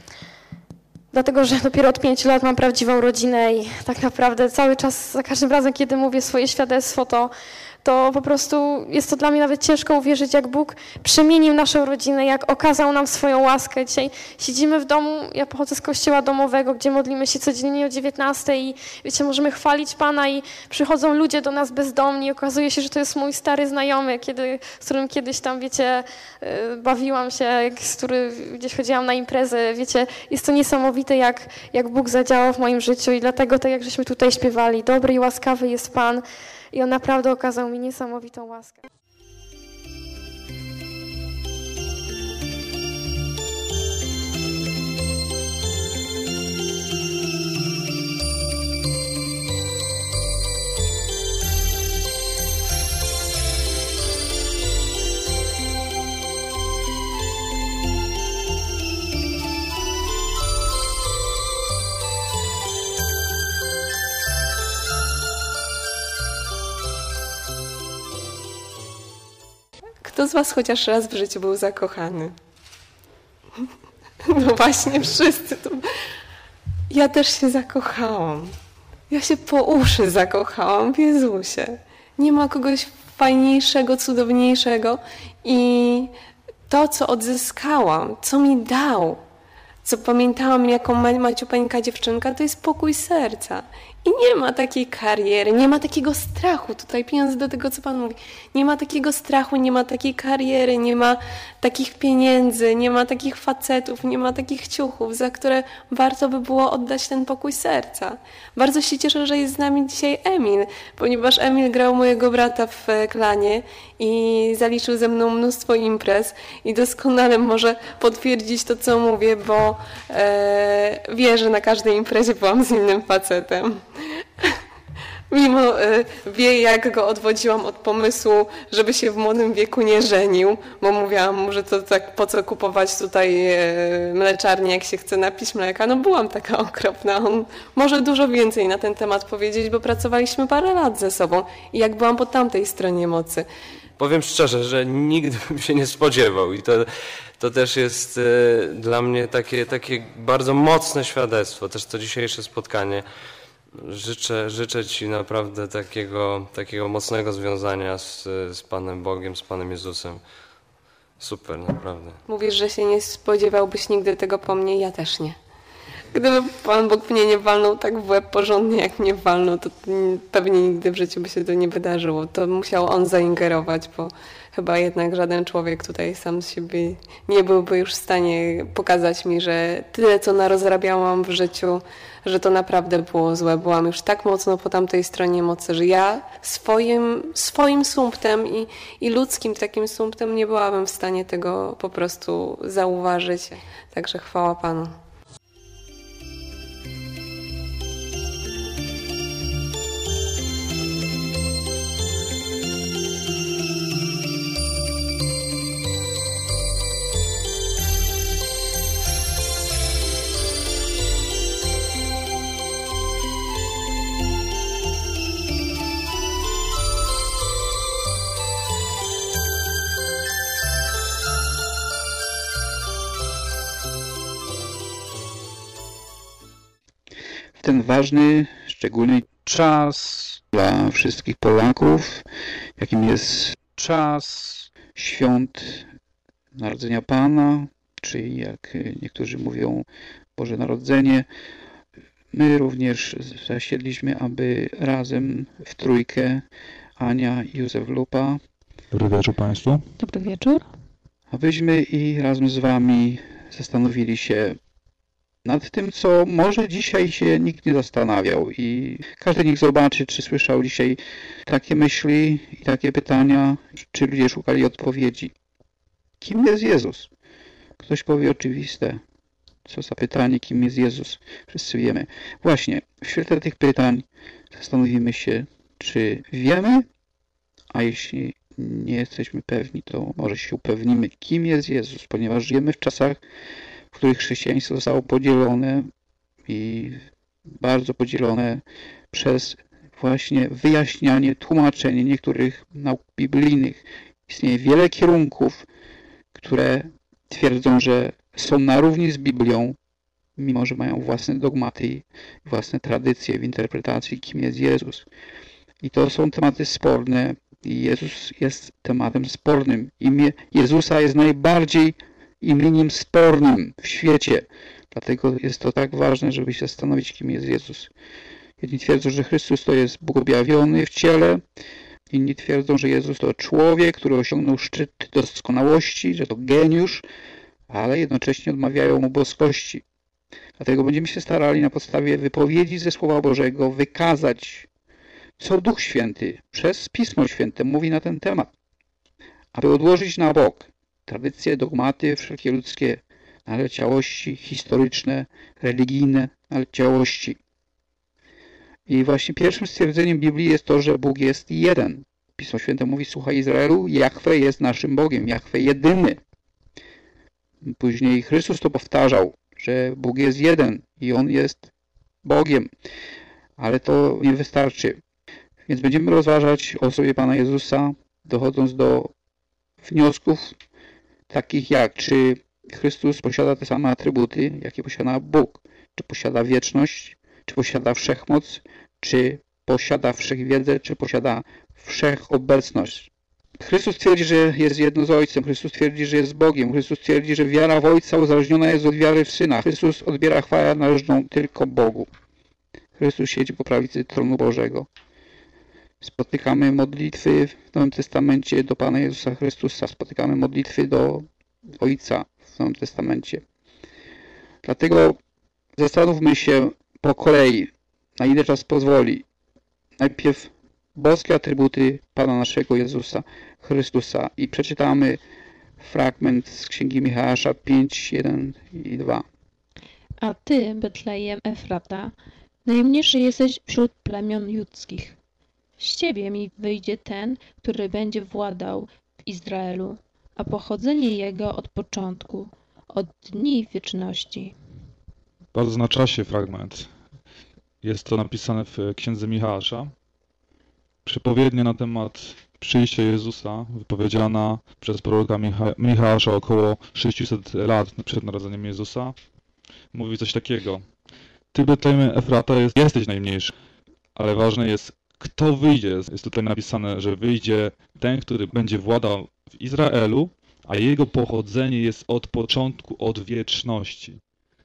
dopiero od 5 lat mam prawdziwą rodzinę i tak naprawdę cały czas, za każdym razem, kiedy mówię swoje świadectwo, to po prostu jest to dla mnie nawet ciężko uwierzyć, jak Bóg przemienił naszą rodzinę, jak okazał nam swoją łaskę. Dzisiaj siedzimy w domu, ja pochodzę z kościoła domowego, gdzie modlimy się codziennie o 19 i wiecie, możemy chwalić Pana i przychodzą ludzie do nas bezdomni i okazuje się, że to jest mój stary znajomy, z którym kiedyś tam, wiecie, bawiłam się, z którym gdzieś chodziłam na imprezę, wiecie, jest to niesamowite, jak Bóg zadziałał w moim życiu i dlatego, tak jak żeśmy tutaj śpiewali, dobry i łaskawy jest Pan, i On naprawdę okazał mi niesamowitą łaskę. Kto z was chociaż raz w życiu był zakochany? No właśnie, wszyscy. Ja też się zakochałam. Ja się po uszy zakochałam w Jezusie. Nie ma kogoś fajniejszego, cudowniejszego i to, co odzyskałam, co mi dał, co pamiętałam jako maciupeńka dziewczynka, to jest pokój serca. I nie ma takiej kariery, nie ma takiego strachu, tutaj pieniądze do tego, co Pan mówi, nie ma takiego strachu, nie ma takiej kariery, nie ma takich pieniędzy, nie ma takich facetów, nie ma takich ciuchów, za które warto by było oddać ten pokój serca. Bardzo się cieszę, że jest z nami dzisiaj Emil, ponieważ Emil grał mojego brata w klanie i zaliczył ze mną mnóstwo imprez i doskonale może potwierdzić to, co mówię, bo wie, że na każdej imprezie byłam z innym facetem. Mimo wie, jak go odwodziłam od pomysłu, żeby się w młodym wieku nie żenił, bo mówiłam mu, że to tak po co kupować tutaj mleczarnię, jak się chce napić mleka. No byłam taka okropna. On może dużo więcej na ten temat powiedzieć, bo pracowaliśmy parę lat ze sobą i jak byłam po tamtej stronie mocy. Powiem szczerze, że nigdy bym się nie spodziewał i to też jest dla mnie takie bardzo mocne świadectwo, też to dzisiejsze spotkanie. Życzę Ci naprawdę takiego mocnego związania z Panem Bogiem, z Panem Jezusem. Super, naprawdę. Mówisz, że się nie spodziewałbyś nigdy tego po mnie, ja też nie. Gdyby Pan Bóg mnie nie walnął tak w łeb porządnie, jak mnie walnął, to pewnie nigdy w życiu by się to nie wydarzyło. To musiał On zaingerować, bo chyba jednak żaden człowiek tutaj sam z siebie nie byłby już w stanie pokazać mi, że tyle, co narozrabiałam w życiu, że to naprawdę było złe. Byłam już tak mocno po tamtej stronie mocy, że ja swoim sumptem i ludzkim takim sumptem nie byłabym w stanie tego po prostu zauważyć. Także chwała Panu. Ten ważny, szczególny czas dla wszystkich Polaków, jakim jest czas świąt Narodzenia Pana, czy jak niektórzy mówią Boże Narodzenie. My również zasiedliśmy, aby razem w trójkę, Ania i Józef Lupa. Dobry wieczór Państwu. Dobry wieczór. Abyśmy i razem z Wami zastanowili się nad tym, co może dzisiaj się nikt nie zastanawiał i każdy niech zobaczy, czy słyszał dzisiaj takie myśli i takie pytania, czy ludzie szukali odpowiedzi. Kim jest Jezus? Ktoś powie oczywiste. Co za pytanie, kim jest Jezus? Wszyscy wiemy. Właśnie, w świetle tych pytań zastanowimy się, czy wiemy, a jeśli nie jesteśmy pewni, to może się upewnimy, kim jest Jezus, ponieważ żyjemy w czasach, w których chrześcijaństwo zostało podzielone i bardzo podzielone przez właśnie wyjaśnianie, tłumaczenie niektórych nauk biblijnych. Istnieje wiele kierunków, które twierdzą, że są na równi z Biblią, mimo że mają własne dogmaty i własne tradycje w interpretacji, kim jest Jezus. I to są tematy sporne i Jezus jest tematem spornym. Imię Jezusa jest najbardziej imieniem spornym w świecie. Dlatego jest to tak ważne, żeby się zastanowić, kim jest Jezus. Jedni twierdzą, że Chrystus to jest Bóg objawiony w ciele. Inni twierdzą, że Jezus to człowiek, który osiągnął szczyt doskonałości, że to geniusz, ale jednocześnie odmawiają mu boskości. Dlatego będziemy się starali na podstawie wypowiedzi ze Słowa Bożego wykazać, co Duch Święty przez Pismo Święte mówi na ten temat, aby odłożyć na bok tradycje, dogmaty, wszelkie ludzkie naleciałości historyczne, religijne naleciałości. I właśnie pierwszym stwierdzeniem Biblii jest to, że Bóg jest jeden. Pismo Święte mówi: słuchaj Izraelu, Jahwe jest naszym Bogiem, Jahwe jedyny. Później Chrystus to powtarzał, że Bóg jest jeden i On jest Bogiem. Ale to nie wystarczy. Więc będziemy rozważać o osobie Pana Jezusa, dochodząc do wniosków takich jak, czy Chrystus posiada te same atrybuty, jakie posiada Bóg. Czy posiada wieczność, czy posiada wszechmoc, czy posiada wszechwiedzę, czy posiada wszechobecność. Chrystus twierdzi, że jest jedno z Ojcem. Chrystus twierdzi, że jest Bogiem. Chrystus twierdzi, że wiara w Ojca uzależniona jest od wiary w Syna. Chrystus odbiera chwałę należną tylko Bogu. Chrystus siedzi po prawicy tronu Bożego. Spotykamy modlitwy w Nowym Testamencie do Pana Jezusa Chrystusa. Spotykamy modlitwy do Ojca w Nowym Testamencie. Dlatego zastanówmy się po kolei, na ile czas pozwoli. Najpierw boskie atrybuty Pana naszego Jezusa Chrystusa i przeczytamy fragment z Księgi Michała 5, 1 i 2. A ty, Betlejem Efrata, najmniejszy jesteś wśród plemion judzkich. Z ciebie mi wyjdzie ten, który będzie władał w Izraelu, a pochodzenie jego od początku, od dni wieczności. Bardzo na czasie fragment. Jest to napisane w Księdze Michała. Przepowiednia na temat przyjścia Jezusa, wypowiedziana przez proroka Michała około 600 lat przed narodzeniem Jezusa, mówi coś takiego. Ty, Betlejem Efrata, jesteś najmniejszy, ale ważne jest, kto wyjdzie. Jest tutaj napisane, że wyjdzie ten, który będzie władał w Izraelu, a jego pochodzenie jest od początku, od wieczności.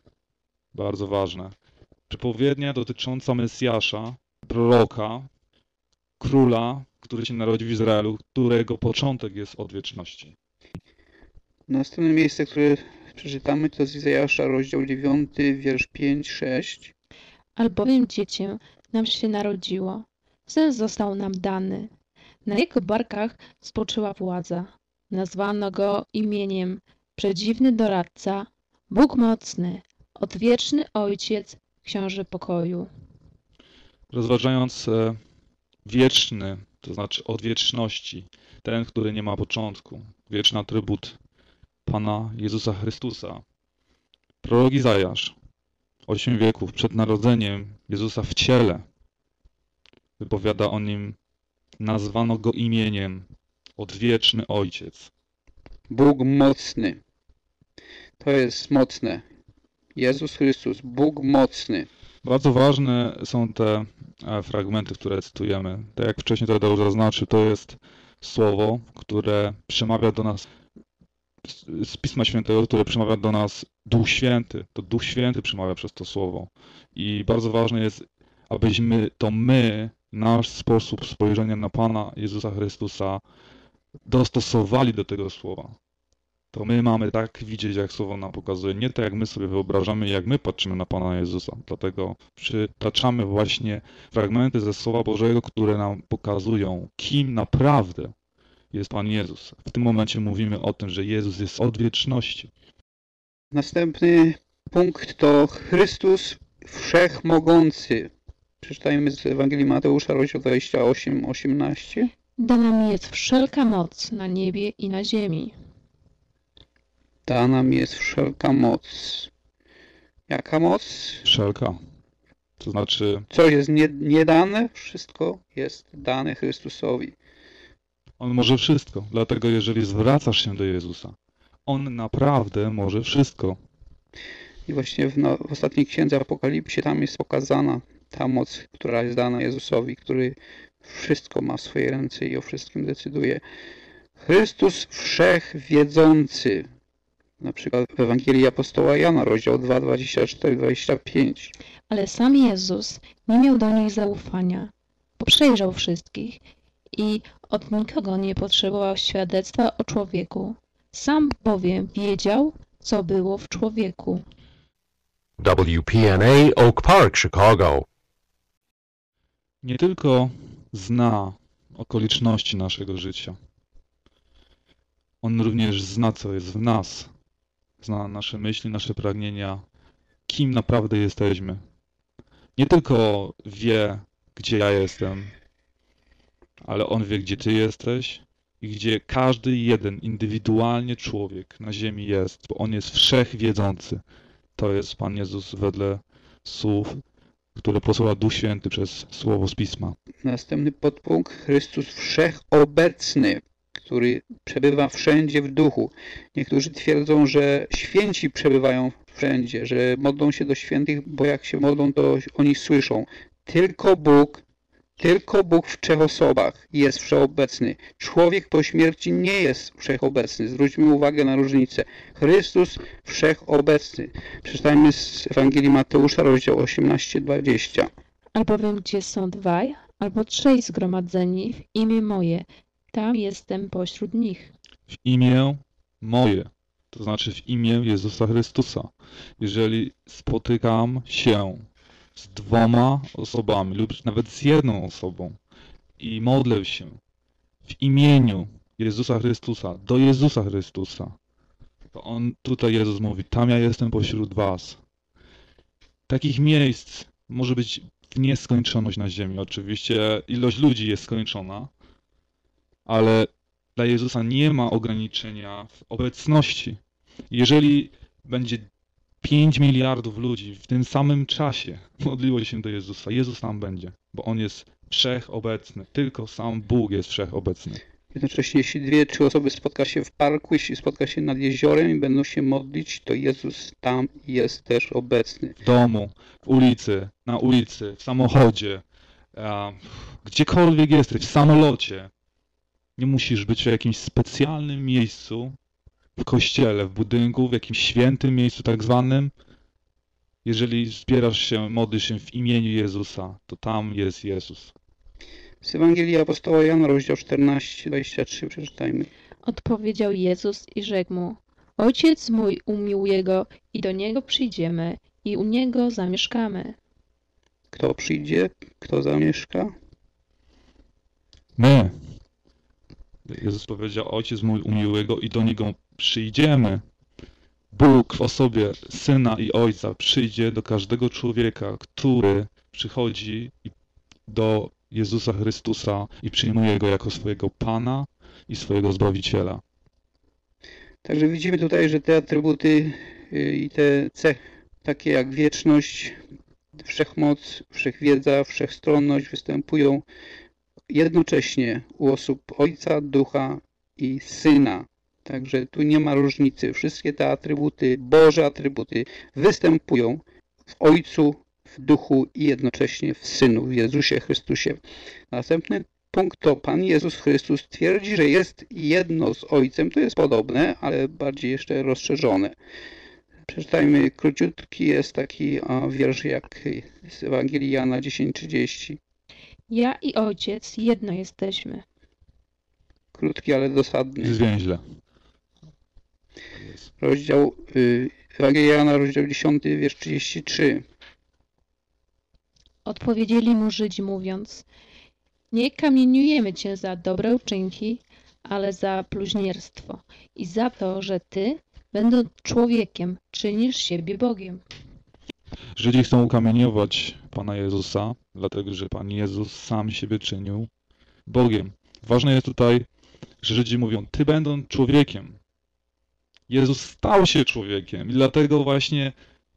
Bardzo ważne. Przepowiednia dotycząca Mesjasza, proroka, króla, który się narodzi w Izraelu, którego początek jest od wieczności. Następne miejsce, które przeczytamy, to z Izajasza, rozdział 9, wiersz 5-6. Albowiem dziecię nam się narodziło, syn został nam dany. Na jego barkach spoczyła władza. Nazwano go imieniem Przedziwny Doradca, Bóg Mocny, Odwieczny Ojciec, Książę Pokoju. Rozważając wieczny, to znaczy od wieczności, ten, który nie ma początku, wieczny atrybut Pana Jezusa Chrystusa. Prorok Izajasz, 8 wieków przed narodzeniem Jezusa w ciele, wypowiada o nim, nazwano go imieniem Odwieczny Ojciec. Bóg mocny. To jest mocne. Jezus Chrystus, Bóg mocny. Bardzo ważne są te fragmenty, które cytujemy. Tak jak wcześniej Tadeusz zaznaczył, to jest słowo, które przemawia do nas z Pisma Świętego, które przemawia do nas Duch Święty. To Duch Święty przemawia przez to słowo. I bardzo ważne jest, abyśmy nasz sposób spojrzenia na Pana Jezusa Chrystusa dostosowali do tego słowa. To my mamy tak widzieć, jak słowo nam pokazuje, nie tak jak my sobie wyobrażamy, jak my patrzymy na Pana Jezusa. Dlatego przytaczamy właśnie fragmenty ze Słowa Bożego, które nam pokazują, kim naprawdę jest Pan Jezus. W tym momencie mówimy o tym, że Jezus jest od wieczności. Następny punkt to Chrystus Wszechmogący. Przeczytajmy z Ewangelii Mateusza, rozdział 28, 18. Dana mi jest wszelka moc na niebie i na ziemi. Dana mi jest wszelka moc. Jaka moc? Wszelka. To znaczy... Co jest nie dane? Wszystko jest dane Chrystusowi. On może wszystko. Dlatego jeżeli zwracasz się do Jezusa, On naprawdę może wszystko. I właśnie w ostatniej księdze Apokalipsie tam jest pokazana ta moc, która jest dana Jezusowi, który wszystko ma w swojej ręce i o wszystkim decyduje. Chrystus Wszechwiedzący. Na przykład w Ewangelii Apostoła Jana, rozdział 2, 24-25. Ale sam Jezus nie miał do nich zaufania, bo przejrzał wszystkich i od nikogo nie potrzebował świadectwa o człowieku. Sam bowiem wiedział, co było w człowieku. WPNA Oak Park, Chicago. Nie tylko zna okoliczności naszego życia. On również zna, co jest w nas. Zna nasze myśli, nasze pragnienia, kim naprawdę jesteśmy. Nie tylko wie, gdzie ja jestem, ale On wie, gdzie Ty jesteś i gdzie każdy jeden indywidualnie człowiek na ziemi jest, bo On jest wszechwiedzący. To jest Pan Jezus wedle słów, które posłał Duch Święty przez słowo z Pisma. Następny podpunkt, Chrystus Wszechobecny, który przebywa wszędzie w duchu. Niektórzy twierdzą, że święci przebywają wszędzie, że modlą się do świętych, bo jak się modlą, to oni słyszą. Tylko Bóg Tylko Bóg w trzech osobach jest wszechobecny. Człowiek po śmierci nie jest wszechobecny. Zwróćmy uwagę na różnicę. Chrystus wszechobecny. Przeczytajmy z Ewangelii Mateusza, rozdział 18-20. Albowiem gdzie są dwaj, albo trzej zgromadzeni w imię moje, tam jestem pośród nich. W imię moje, to znaczy w imię Jezusa Chrystusa. Jeżeli spotykam się z dwoma osobami lub nawet z jedną osobą i modlę się w imieniu Jezusa Chrystusa, do Jezusa Chrystusa, to tutaj Jezus mówi, tam ja jestem pośród was. Takich miejsc może być w nieskończoność na ziemi. Oczywiście ilość ludzi jest skończona, ale dla Jezusa nie ma ograniczenia w obecności. Jeżeli będzie 5 miliardów ludzi w tym samym czasie modliło się do Jezusa, Jezus tam będzie, bo On jest wszechobecny. Tylko sam Bóg jest wszechobecny. Jednocześnie jeśli 2-3 osoby spotka się w parku, jeśli spotka się nad jeziorem i będą się modlić, to Jezus tam jest też obecny. W domu, w ulicy, na ulicy, w samochodzie, gdziekolwiek jesteś, w samolocie. Nie musisz być w jakimś specjalnym miejscu, w kościele, w budynku, w jakimś świętym miejscu tak zwanym. Jeżeli zbierasz się, modlisz się w imieniu Jezusa, to tam jest Jezus. Z Ewangelii apostoła Jana, rozdział 14-23, przeczytajmy. Odpowiedział Jezus i rzekł mu, Ojciec mój umiłuje go i do Niego przyjdziemy i u Niego zamieszkamy. Kto przyjdzie? Kto zamieszka? My. Jezus powiedział, Ojciec mój umiłuje go i do Niego przyjdziemy. Bóg w osobie Syna i Ojca przyjdzie do każdego człowieka, który przychodzi do Jezusa Chrystusa i przyjmuje Go jako swojego Pana i swojego Zbawiciela. Także widzimy tutaj, że te atrybuty i te cechy, takie jak wieczność, wszechmoc, wszechwiedza, wszechstronność występują jednocześnie u osób Ojca, Ducha i Syna. Także tu nie ma różnicy. Wszystkie te atrybuty, Boże atrybuty występują w Ojcu, w Duchu i jednocześnie w Synu, w Jezusie Chrystusie. Następny punkt to Pan Jezus Chrystus twierdzi, że jest jedno z Ojcem. To jest podobne, ale bardziej jeszcze rozszerzone. Przeczytajmy, króciutki jest taki wiersz jak z Ewangelii Jana 10:30. Ja i Ojciec jedno jesteśmy. Krótki, ale dosadny. Zwięźle. Rozdział Ewangelia Jana, rozdział 10, wiersz 33. Odpowiedzieli mu Żydzi mówiąc, nie kamieniujemy Cię za dobre uczynki, ale za bluźnierstwo i za to, że Ty, będąc człowiekiem, czynisz siebie Bogiem. Żydzi chcą ukamieniować Pana Jezusa, dlatego że Pan Jezus sam siebie czynił Bogiem. Ważne jest tutaj, że Żydzi mówią, Ty będąc człowiekiem. Jezus stał się człowiekiem i dlatego właśnie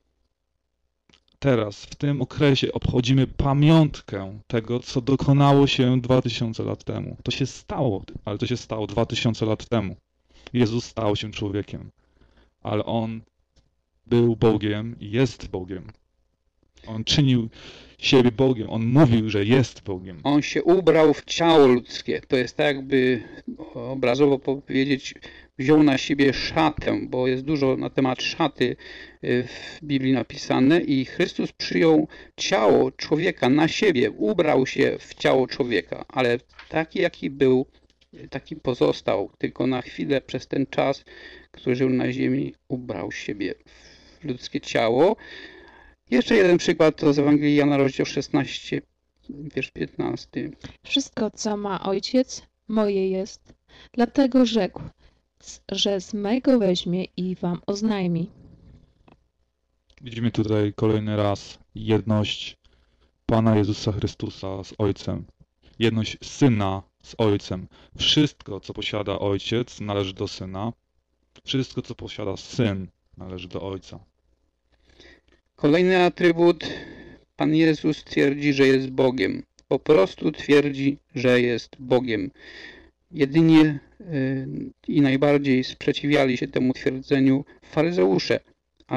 teraz, w tym okresie obchodzimy pamiątkę tego, co dokonało się 2000 lat temu. To się stało, ale to się stało 2000 lat temu. Jezus stał się człowiekiem, ale On był Bogiem i jest Bogiem. On czynił siebie Bogiem. On mówił, że jest Bogiem. On się ubrał w ciało ludzkie. To jest tak jakby obrazowo powiedzieć, wziął na siebie szatę, bo jest dużo na temat szaty w Biblii napisane i Chrystus przyjął ciało człowieka na siebie, ubrał się w ciało człowieka, ale taki jaki był, taki pozostał, tylko na chwilę przez ten czas, który żył na ziemi, ubrał siebie w ludzkie ciało. Jeszcze jeden przykład to z Ewangelii Jana, rozdział 16, wiersz 15. Wszystko, co ma Ojciec, moje jest. Dlatego rzekł, że z mego weźmie i wam oznajmi. Widzimy tutaj kolejny raz jedność Pana Jezusa Chrystusa z Ojcem. Jedność Syna z Ojcem. Wszystko, co posiada Ojciec, należy do Syna. Wszystko, co posiada Syn, należy do Ojca. Kolejny atrybut. Pan Jezus twierdzi, że jest Bogiem. Po prostu twierdzi, że jest Bogiem. Jedynie i najbardziej sprzeciwiali się temu twierdzeniu faryzeusze, ale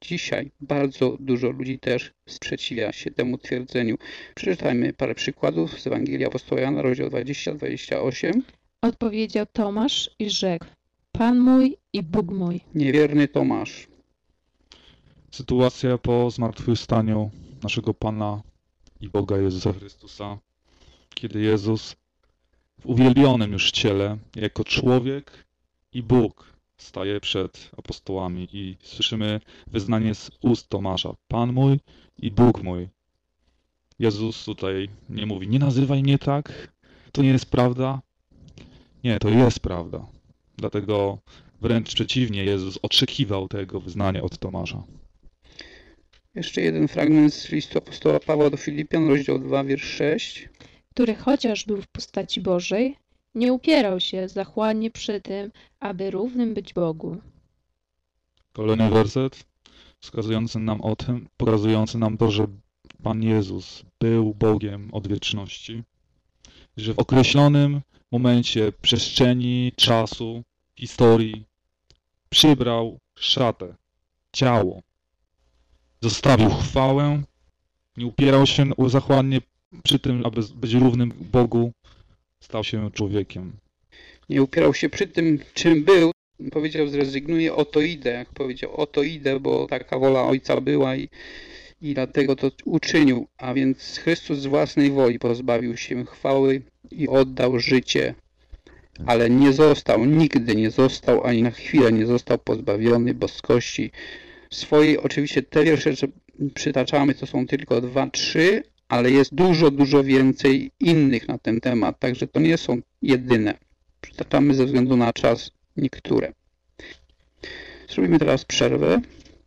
Dzisiaj bardzo dużo ludzi też sprzeciwia się temu twierdzeniu. Przeczytajmy parę przykładów z Ewangelii Apostoła Jana, rozdział 20-28. Odpowiedział Tomasz i rzekł: Pan mój i Bóg mój. Niewierny Tomasz. Sytuacja po zmartwychwstaniu naszego Pana i Boga Jezusa Chrystusa, kiedy Jezus w uwielbionym już ciele, jako człowiek i Bóg, staje przed apostołami i słyszymy wyznanie z ust Tomasza: Pan mój i Bóg mój. Jezus tutaj nie mówi: nie nazywaj mnie tak, to nie jest prawda. Nie, to jest prawda. Dlatego wręcz przeciwnie, Jezus oczekiwał tego wyznania od Tomasza. Jeszcze jeden fragment z listu apostoła Pawła do Filipian, rozdział 2, wiersz 6. Który chociaż był w postaci Bożej, nie upierał się zachłannie przy tym, aby równym być Bogu. Kolejny werset wskazujący nam o tym, pokazujący nam to, że Pan Jezus był Bogiem od wieczności, że w określonym momencie przestrzeni, czasu, historii przybrał szatę, ciało, zostawił chwałę, nie upierał się zachłannie przy tym, aby być równym Bogu, stał się człowiekiem. Nie upierał się przy tym, czym był. Powiedział: zrezygnuję, oto idę. Jak powiedział: oto idę, bo taka wola Ojca była i dlatego to uczynił. A więc Chrystus z własnej woli pozbawił się chwały i oddał życie. Ale nie został, nigdy nie został, ani na chwilę nie został pozbawiony boskości swojej. Oczywiście te wiersze, że przytaczamy, to są tylko 2-3, ale jest dużo, dużo więcej innych na ten temat. Także to nie są jedyne. Przytaczamy ze względu na czas niektóre. Zrobimy teraz przerwę.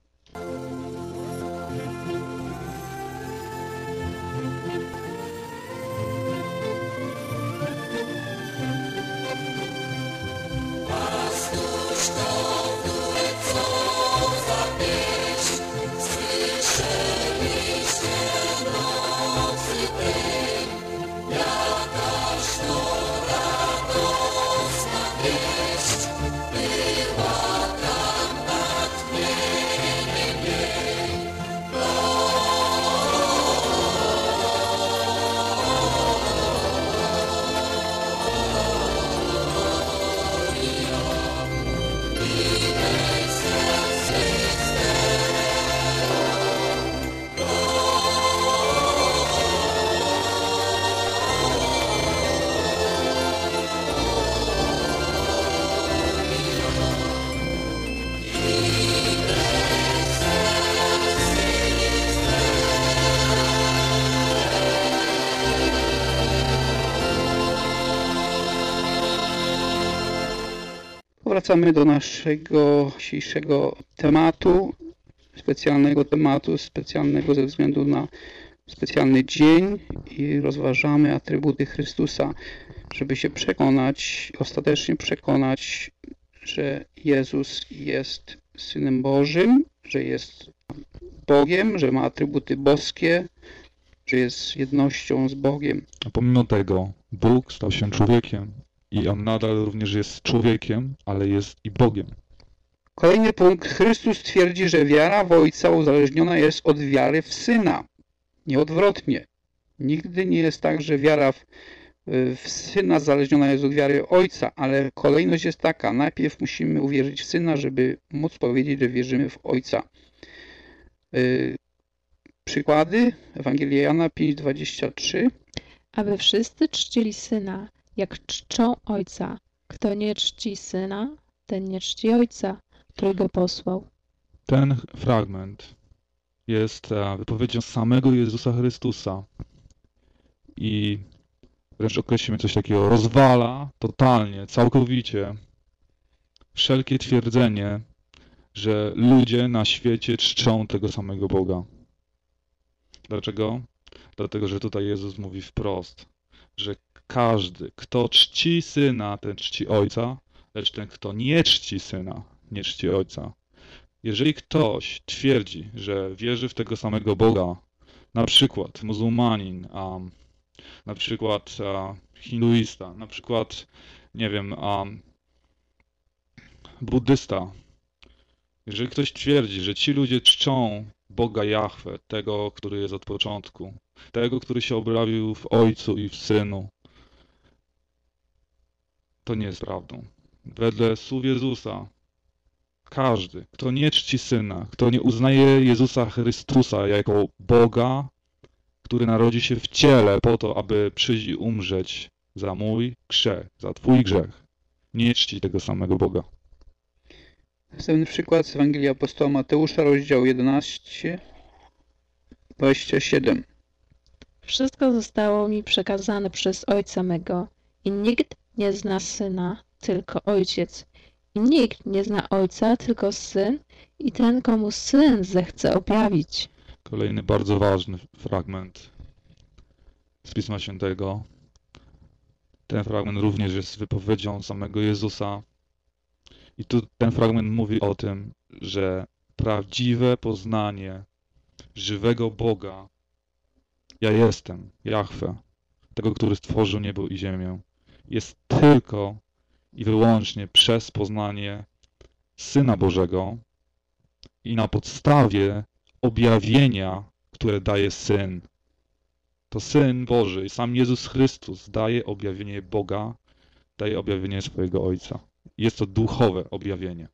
Wracamy do naszego dzisiejszego tematu, specjalnego ze względu na specjalny dzień i rozważamy atrybuty Chrystusa, żeby się przekonać, ostatecznie przekonać, że Jezus jest Synem Bożym, że jest Bogiem, że ma atrybuty boskie, że jest jednością z Bogiem. A pomimo tego Bóg stał się człowiekiem i On nadal również jest człowiekiem, ale jest i Bogiem. Kolejny punkt. Chrystus twierdzi, że wiara w Ojca uzależniona jest od wiary w Syna. Nie odwrotnie. Nigdy nie jest tak, że wiara w Syna zależniona jest od wiary Ojca, ale kolejność jest taka. Najpierw musimy uwierzyć w Syna, żeby móc powiedzieć, że wierzymy w Ojca. Przykłady. Ewangelia Jana 5:23. Aby wszyscy czcili Syna, jak czczą Ojca. Kto nie czci Syna, ten nie czci Ojca, który Go posłał. Ten fragment jest wypowiedzią samego Jezusa Chrystusa i wręcz określimy coś takiego, rozwala totalnie, całkowicie wszelkie twierdzenie, że ludzie na świecie czczą tego samego Boga. Dlaczego? Dlatego, że tutaj Jezus mówi wprost, że każdy, kto czci Syna, ten czci Ojca, lecz ten, kto nie czci Syna, nie czci Ojca. Jeżeli ktoś twierdzi, że wierzy w tego samego Boga, na przykład muzułmanin, na przykład hinduista, na przykład, nie wiem, buddysta, Jeżeli ktoś twierdzi, że ci ludzie czczą Boga Jahwe, tego, który jest od początku, tego, który się objawił w Ojcu i w Synu, to nie jest prawdą. Wedle słów Jezusa, każdy, kto nie czci Syna, kto nie uznaje Jezusa Chrystusa jako Boga, który narodzi się w ciele po to, aby przyjść i umrzeć za mój grzech, za twój grzech, nie czci tego samego Boga. Następny przykład z Ewangelii Apostoła Mateusza, rozdział 11, 27. Wszystko zostało mi przekazane przez Ojca mego i nikt nie zna Syna, tylko Ojciec. I nikt nie zna Ojca, tylko Syn i ten, komu Syn zechce objawić. Kolejny bardzo ważny fragment z Pisma Świętego. Ten fragment również jest wypowiedzią samego Jezusa. I tu ten fragment mówi o tym, że prawdziwe poznanie żywego Boga, ja jestem, Jahwe, tego, który stworzył niebo i ziemię, jest tylko i wyłącznie przez poznanie Syna Bożego i na podstawie objawienia, które daje Syn. To Syn Boży, sam Jezus Chrystus daje objawienie Boga, daje objawienie swojego Ojca. Jest to duchowe objawienie.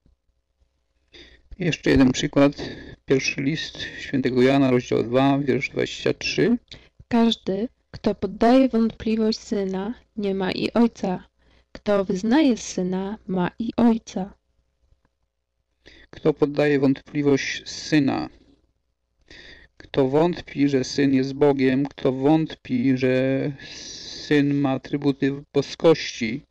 Jeszcze jeden przykład. Pierwszy list świętego Jana, rozdział 2, wiersz 23. Każdy, kto poddaje wątpliwość Syna, nie ma i Ojca. Kto wyznaje Syna, ma i Ojca. Kto poddaje wątpliwość Syna, kto wątpi, że Syn jest Bogiem, kto wątpi, że Syn ma atrybuty boskości,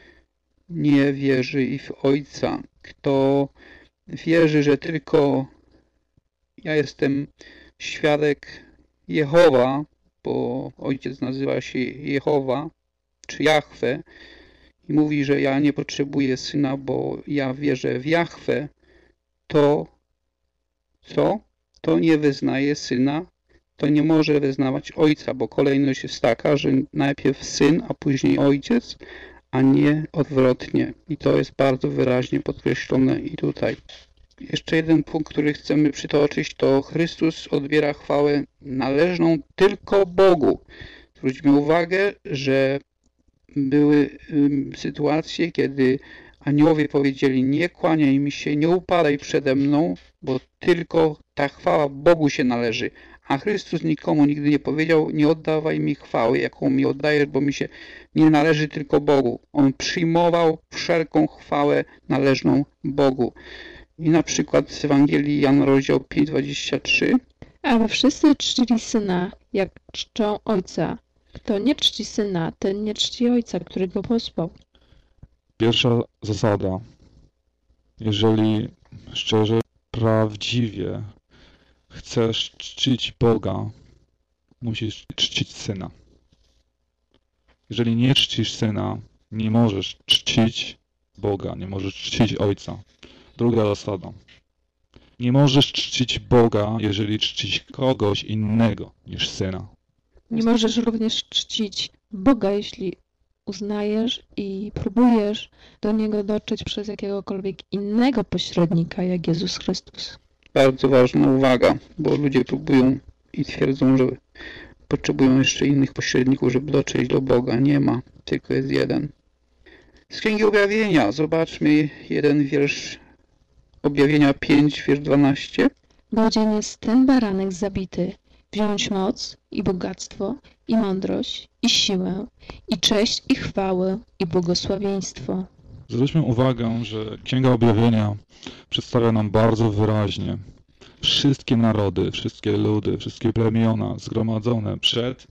nie wierzy i w Ojca. Kto wierzy, że tylko ja jestem świadek Jehowa, bo Ojciec nazywa się Jehowa, czy Jahwe, i mówi, że ja nie potrzebuję Syna, bo ja wierzę w Jahwe, to co? To nie wyznaje Syna, to nie może wyznawać Ojca, bo kolejność jest taka, że najpierw Syn, a później Ojciec, a nie odwrotnie. I to jest bardzo wyraźnie podkreślone i tutaj. Jeszcze jeden punkt, który chcemy przytoczyć, to Chrystus odbiera chwałę należną tylko Bogu. Zwróćmy uwagę, że były sytuacje, kiedy aniołowie powiedzieli: nie kłaniaj mi się, nie upadaj przede mną, bo tylko ta chwała Bogu się należy. A Chrystus nikomu nigdy nie powiedział: nie oddawaj mi chwały, jaką mi oddajesz, bo mi się nie należy tylko Bogu. On przyjmował wszelką chwałę należną Bogu. I na przykład z Ewangelii Jana, rozdział 5:23. Ale wszyscy czcili Syna, jak czczą Ojca. Kto nie czci Syna, ten nie czci Ojca, który go posłał. Pierwsza zasada. Jeżeli szczerze, prawdziwie chcesz czcić Boga, musisz czcić Syna. Jeżeli nie czcisz Syna, nie możesz czcić Boga, nie możesz czcić Ojca. Druga zasada. Nie możesz czcić Boga, jeżeli czcisz kogoś innego niż Syna. Nie możesz również czcić Boga, jeśli uznajesz i próbujesz do Niego dotrzeć przez jakiegokolwiek innego pośrednika, jak Jezus Chrystus. Bardzo ważna uwaga, bo ludzie próbują i twierdzą, że potrzebują jeszcze innych pośredników, żeby dotrzeć do Boga. Nie ma, tylko jest jeden. Z Księgi Objawienia zobaczmy jeden wiersz Objawienia 5, wiersz 12. Godzien jest ten baranek zabity, wziąć moc i bogactwo, i mądrość, i siłę, i cześć, i chwałę, i błogosławieństwo. Zwróćmy uwagę, że Księga Objawienia przedstawia nam bardzo wyraźnie wszystkie narody, wszystkie ludy, wszystkie plemiona zgromadzone przed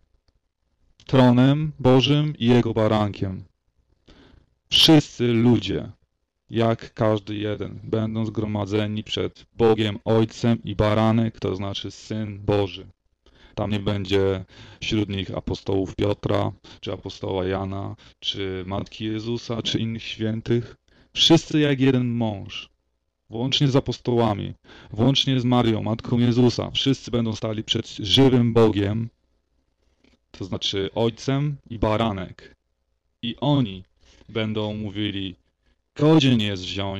tronem Bożym i Jego barankiem. Wszyscy ludzie, jak każdy jeden, będą zgromadzeni przed Bogiem Ojcem i baranek, to znaczy Syn Boży. Tam nie będzie wśród nich apostołów Piotra, czy apostoła Jana, czy Matki Jezusa, czy innych świętych. Wszyscy jak jeden mąż, włącznie z apostołami, włącznie z Marią, Matką Jezusa. Wszyscy będą stali przed żywym Bogiem, to znaczy Ojcem i baranek. I oni będą mówili: godzien jest wziąć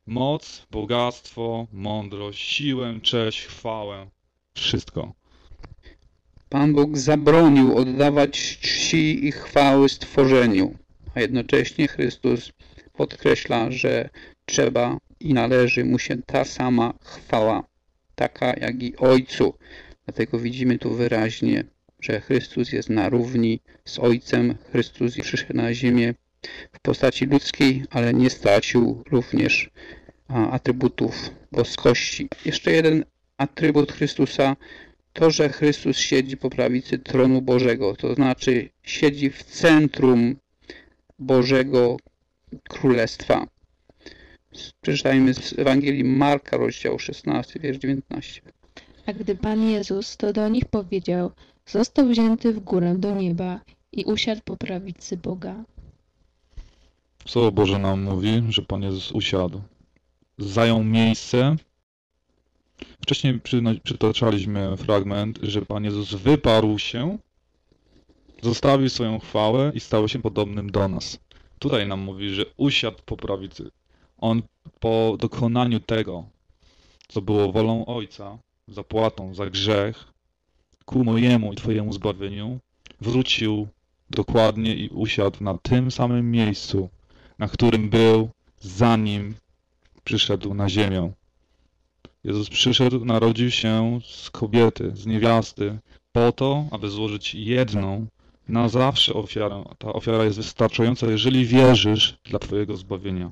Moc, bogactwo, mądrość, siłę, cześć, chwałę. Wszystko. Pan Bóg zabronił oddawać czci i chwały stworzeniu, a jednocześnie Chrystus podkreśla, że trzeba i należy mu się ta sama chwała, taka jak i Ojcu. Dlatego widzimy tu wyraźnie, że Chrystus jest na równi z Ojcem. Chrystus przyszedł na ziemię w postaci ludzkiej, ale nie stracił również atrybutów boskości. Jeszcze jeden atrybut Chrystusa to, że Chrystus siedzi po prawicy tronu Bożego, to znaczy siedzi w centrum Bożego Królestwa. Przeczytajmy z Ewangelii Marka, rozdział 16, wiersz 19. A gdy Pan Jezus to do nich powiedział, został wzięty w górę do nieba i usiadł po prawicy Boga. Słowo Boże nam mówi, że Pan Jezus usiadł. Zajął miejsce. Wcześniej przytaczaliśmy fragment, że Pan Jezus wyparł się, zostawił swoją chwałę i stał się podobnym do nas. Tutaj nam mówi, że usiadł po prawicy. On po dokonaniu tego, co było wolą Ojca, zapłatą za grzech, ku mojemu i Twojemu zbawieniu, wrócił dokładnie i usiadł na tym samym miejscu, na którym był, zanim przyszedł na ziemię. Jezus przyszedł, narodził się z kobiety, z niewiasty, po to, aby złożyć jedną, na zawsze ofiarę. Ta ofiara jest wystarczająca, jeżeli wierzysz, dla Twojego zbawienia.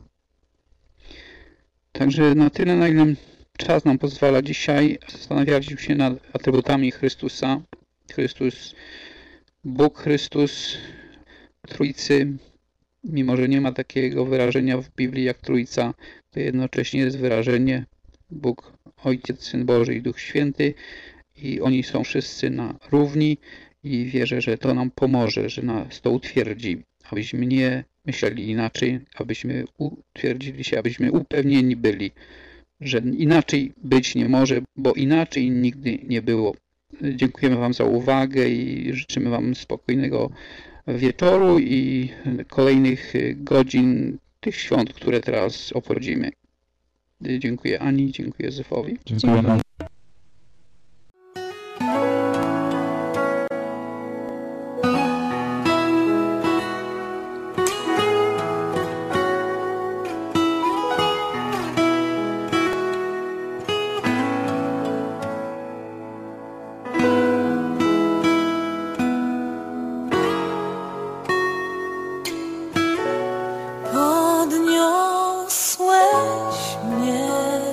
Także na tyle, na ile czas nam pozwala dzisiaj, zastanawialiśmy się nad atrybutami Chrystusa. Chrystus, Bóg Chrystus, Trójcy, mimo że nie ma takiego wyrażenia w Biblii jak Trójca, to jednocześnie jest wyrażenie Bóg, Ojciec, Syn Boży i Duch Święty i oni są wszyscy na równi i wierzę, że to nam pomoże, że nas to utwierdzi, abyśmy nie myśleli inaczej, abyśmy utwierdzili się, abyśmy upewnieni byli, że inaczej być nie może, bo inaczej nigdy nie było. Dziękujemy Wam za uwagę i życzymy Wam spokojnego wieczoru i kolejnych godzin tych świąt, które teraz obchodzimy. Dziękuję Ani, dziękuję Józefowi. Dziękuję. Podniosłeś mnie,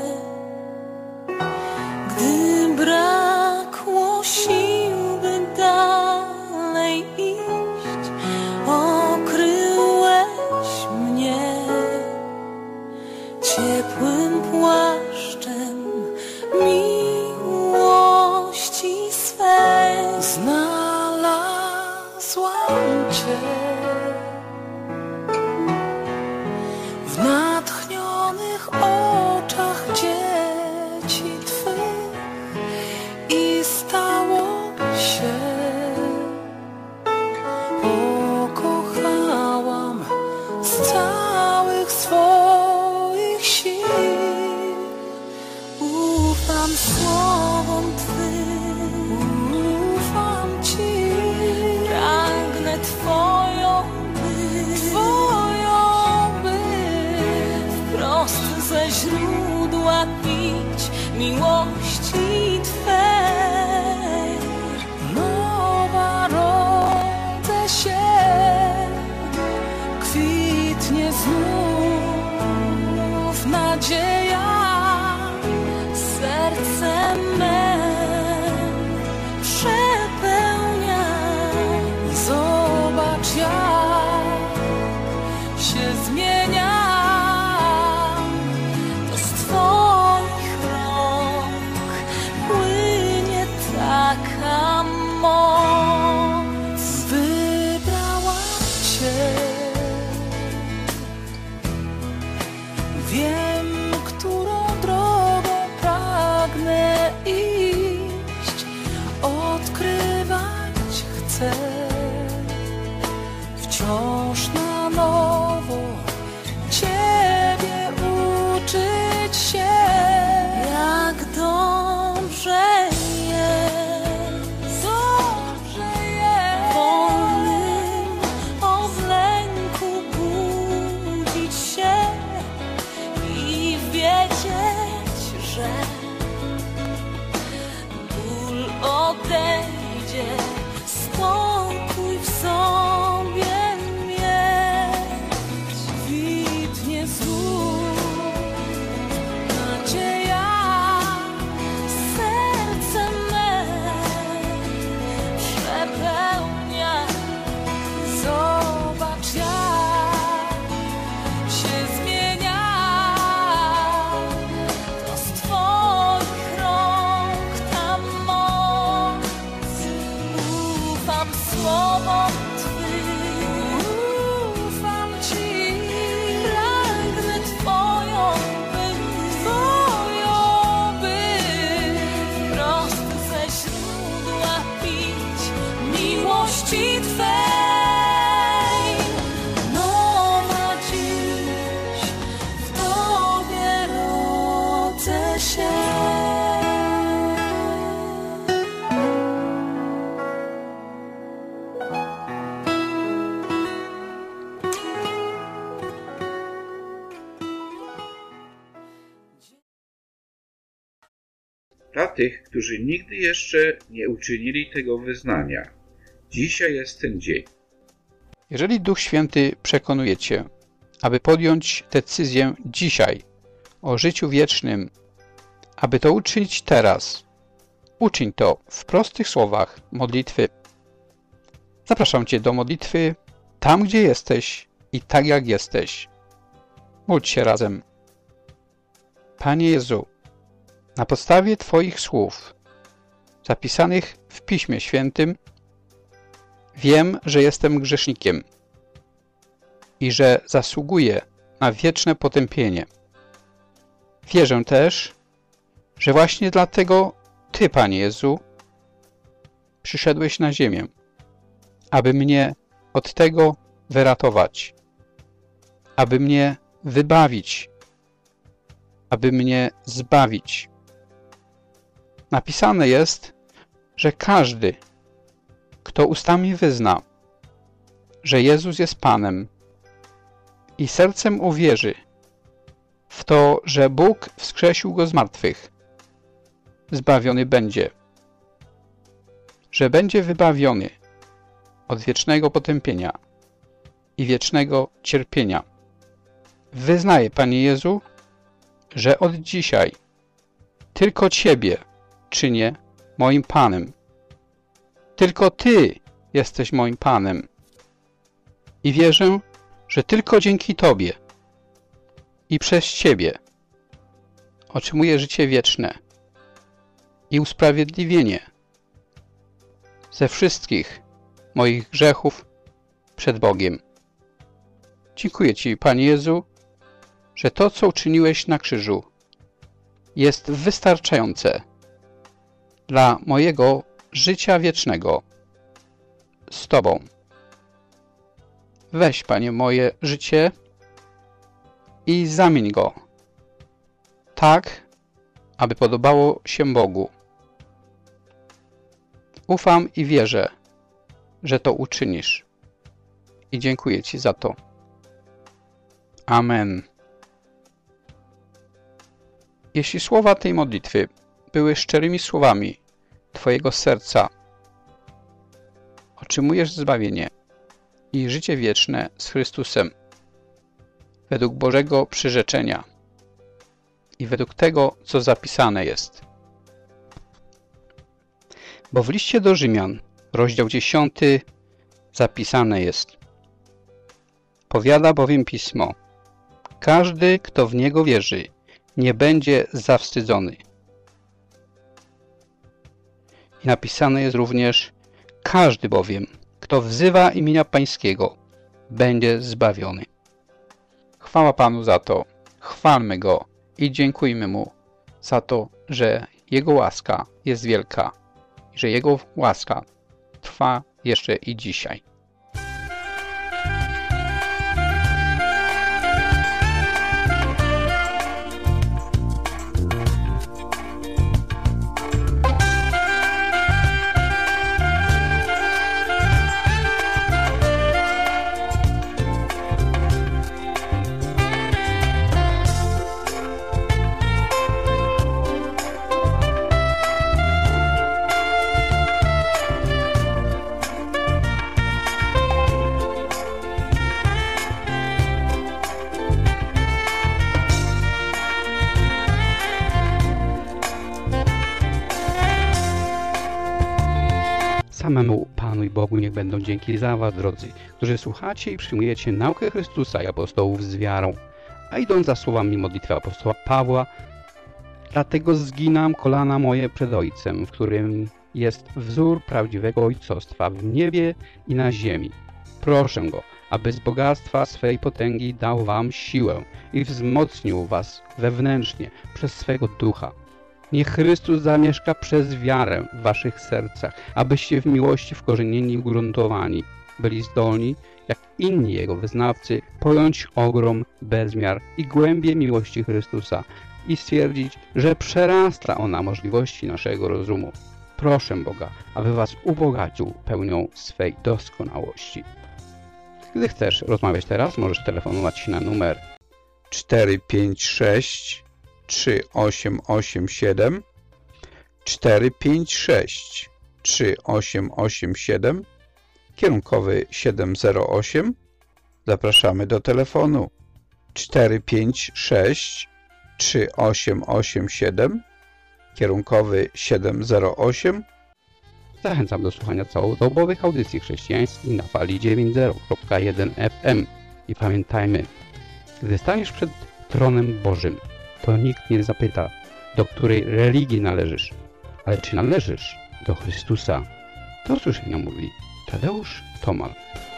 gdy brakło sił, by dalej iść. Okryłeś mnie ciepłym płaszczem miłości swej. Znalazłam Cię w natchnionych oczach dzieci Twych i stało się. Pokochałam z całych swoich sił. Ufam słowom Twym, ufam Ci, pragnę Twoją być, wprost ze źródła pić miłości Twej. Nowa rodzę się, kwitnie znów nadzieja, serce me przepełnia. Zobacz, jak się zmienia. To z Twoich rąk płynie taka moc. Wybrałam Cię, wiem, Dla tych, którzy nigdy jeszcze nie uczynili tego wyznania, dzisiaj jest ten dzień. Jeżeli Duch Święty przekonuje Cię, aby podjąć decyzję dzisiaj o życiu wiecznym, aby to uczynić teraz, uczyń to w prostych słowach modlitwy. Zapraszam Cię do modlitwy tam, gdzie jesteś i tak, jak jesteś. Módl się razem. Panie Jezu, na podstawie Twoich słów, zapisanych w Piśmie Świętym, wiem, że jestem grzesznikiem i że zasługuję na wieczne potępienie. Wierzę też, że właśnie dlatego Ty, Panie Jezu, przyszedłeś na ziemię, aby mnie od tego wyratować, aby mnie wybawić, aby mnie zbawić. Napisane jest, że każdy, kto ustami wyzna, że Jezus jest Panem i sercem uwierzy w to, że Bóg wskrzesił Go z martwych, zbawiony będzie, że będzie wybawiony od wiecznego potępienia i wiecznego cierpienia. Wyznaję, Panie Jezu, że od dzisiaj tylko Ciebie czynię moim Panem. Tylko Ty jesteś moim Panem. I wierzę, że tylko dzięki Tobie i przez Ciebie otrzymuję życie wieczne i usprawiedliwienie ze wszystkich moich grzechów przed Bogiem. Dziękuję Ci, Panie Jezu, że to, co uczyniłeś na krzyżu, jest wystarczające dla mojego życia wiecznego z Tobą. Weź, Panie, moje życie i zamień go tak, aby podobało się Bogu. Ufam i wierzę, że to uczynisz. I dziękuję Ci za to. Amen. Jeśli słowa tej modlitwy były szczerymi słowami Twojego serca, otrzymujesz zbawienie i życie wieczne z Chrystusem według Bożego przyrzeczenia i według tego, co zapisane jest. Bo w liście do Rzymian, rozdział 10, zapisane jest: powiada bowiem Pismo, każdy, kto w Niego wierzy, nie będzie zawstydzony. I napisane jest również: każdy bowiem, kto wzywa imienia Pańskiego, będzie zbawiony. Chwała Panu za to, chwalmy Go i dziękujmy Mu za to, że Jego łaska jest wielka i że Jego łaska trwa jeszcze i dzisiaj. Samemu Panu i Bogu niech będą dzięki za was, drodzy, którzy słuchacie i przyjmujecie naukę Chrystusa i apostołów z wiarą, a idąc za słowami modlitwy apostoła Pawła, dlatego zginam kolana moje przed Ojcem, w którym jest wzór prawdziwego ojcostwa w niebie i na ziemi. Proszę Go, aby z bogactwa swej potęgi dał wam siłę i wzmocnił was wewnętrznie przez swego Ducha. Niech Chrystus zamieszka przez wiarę w waszych sercach, abyście w miłości wkorzenieni i ugruntowani byli zdolni, jak inni Jego wyznawcy, pojąć ogrom, bezmiar i głębię miłości Chrystusa i stwierdzić, że przerasta ona możliwości naszego rozumu. Proszę Boga, aby was ubogacił pełnią swej doskonałości. Gdy chcesz rozmawiać teraz, możesz telefonować na numer 456 3887 456 3887, kierunkowy 708. Zapraszamy do telefonu 456 3887, kierunkowy 708. Zachęcam do słuchania całodobowych audycji chrześcijańskich na fali 90.1 FM. I pamiętajmy, gdy staniesz przed tronem Bożym, to nikt nie zapyta, do której religii należysz, ale czy należysz do Chrystusa. Do usłyszenia mówi Tadeusz Tomal.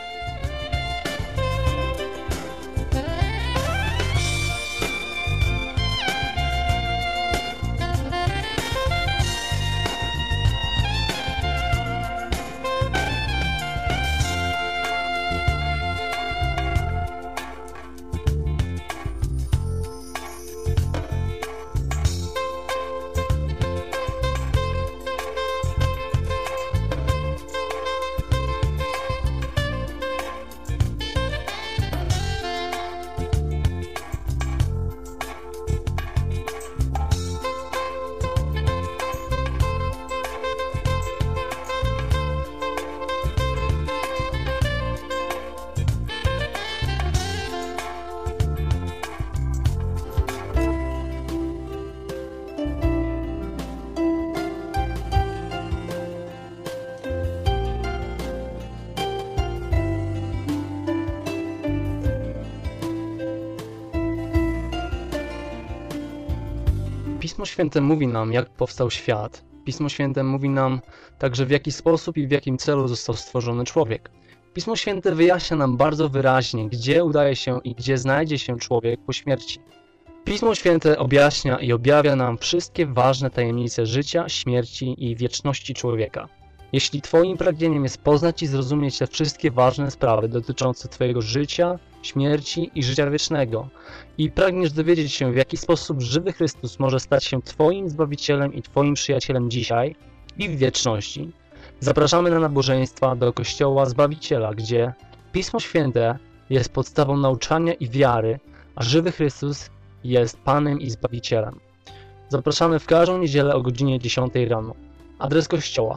Pismo Święte mówi nam, jak powstał świat. Pismo Święte mówi nam także, w jaki sposób i w jakim celu został stworzony człowiek. Pismo Święte wyjaśnia nam bardzo wyraźnie, gdzie udaje się i gdzie znajdzie się człowiek po śmierci. Pismo Święte objaśnia i objawia nam wszystkie ważne tajemnice życia, śmierci i wieczności człowieka. Jeśli Twoim pragnieniem jest poznać i zrozumieć te wszystkie ważne sprawy dotyczące Twojego życia, śmierci i życia wiecznego i pragniesz dowiedzieć się, w jaki sposób żywy Chrystus może stać się Twoim Zbawicielem i Twoim przyjacielem dzisiaj i w wieczności, zapraszamy na nabożeństwa do Kościoła Zbawiciela, gdzie Pismo Święte jest podstawą nauczania i wiary, a żywy Chrystus jest Panem i Zbawicielem. Zapraszamy w każdą niedzielę o godzinie 10 rano. Adres kościoła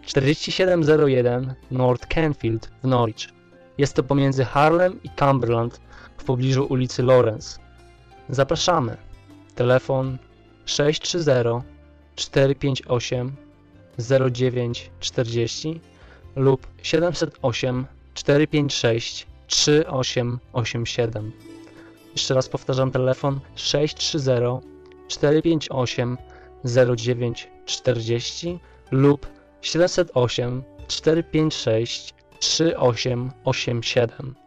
4701 North Canfield w Norwich. Jest to pomiędzy Harlem i Cumberland w pobliżu ulicy Lawrence. Zapraszamy. Telefon 630 458 0940 lub 708 456 3887. Jeszcze raz powtarzam, telefon 630 458 0940 lub 708 456 3887.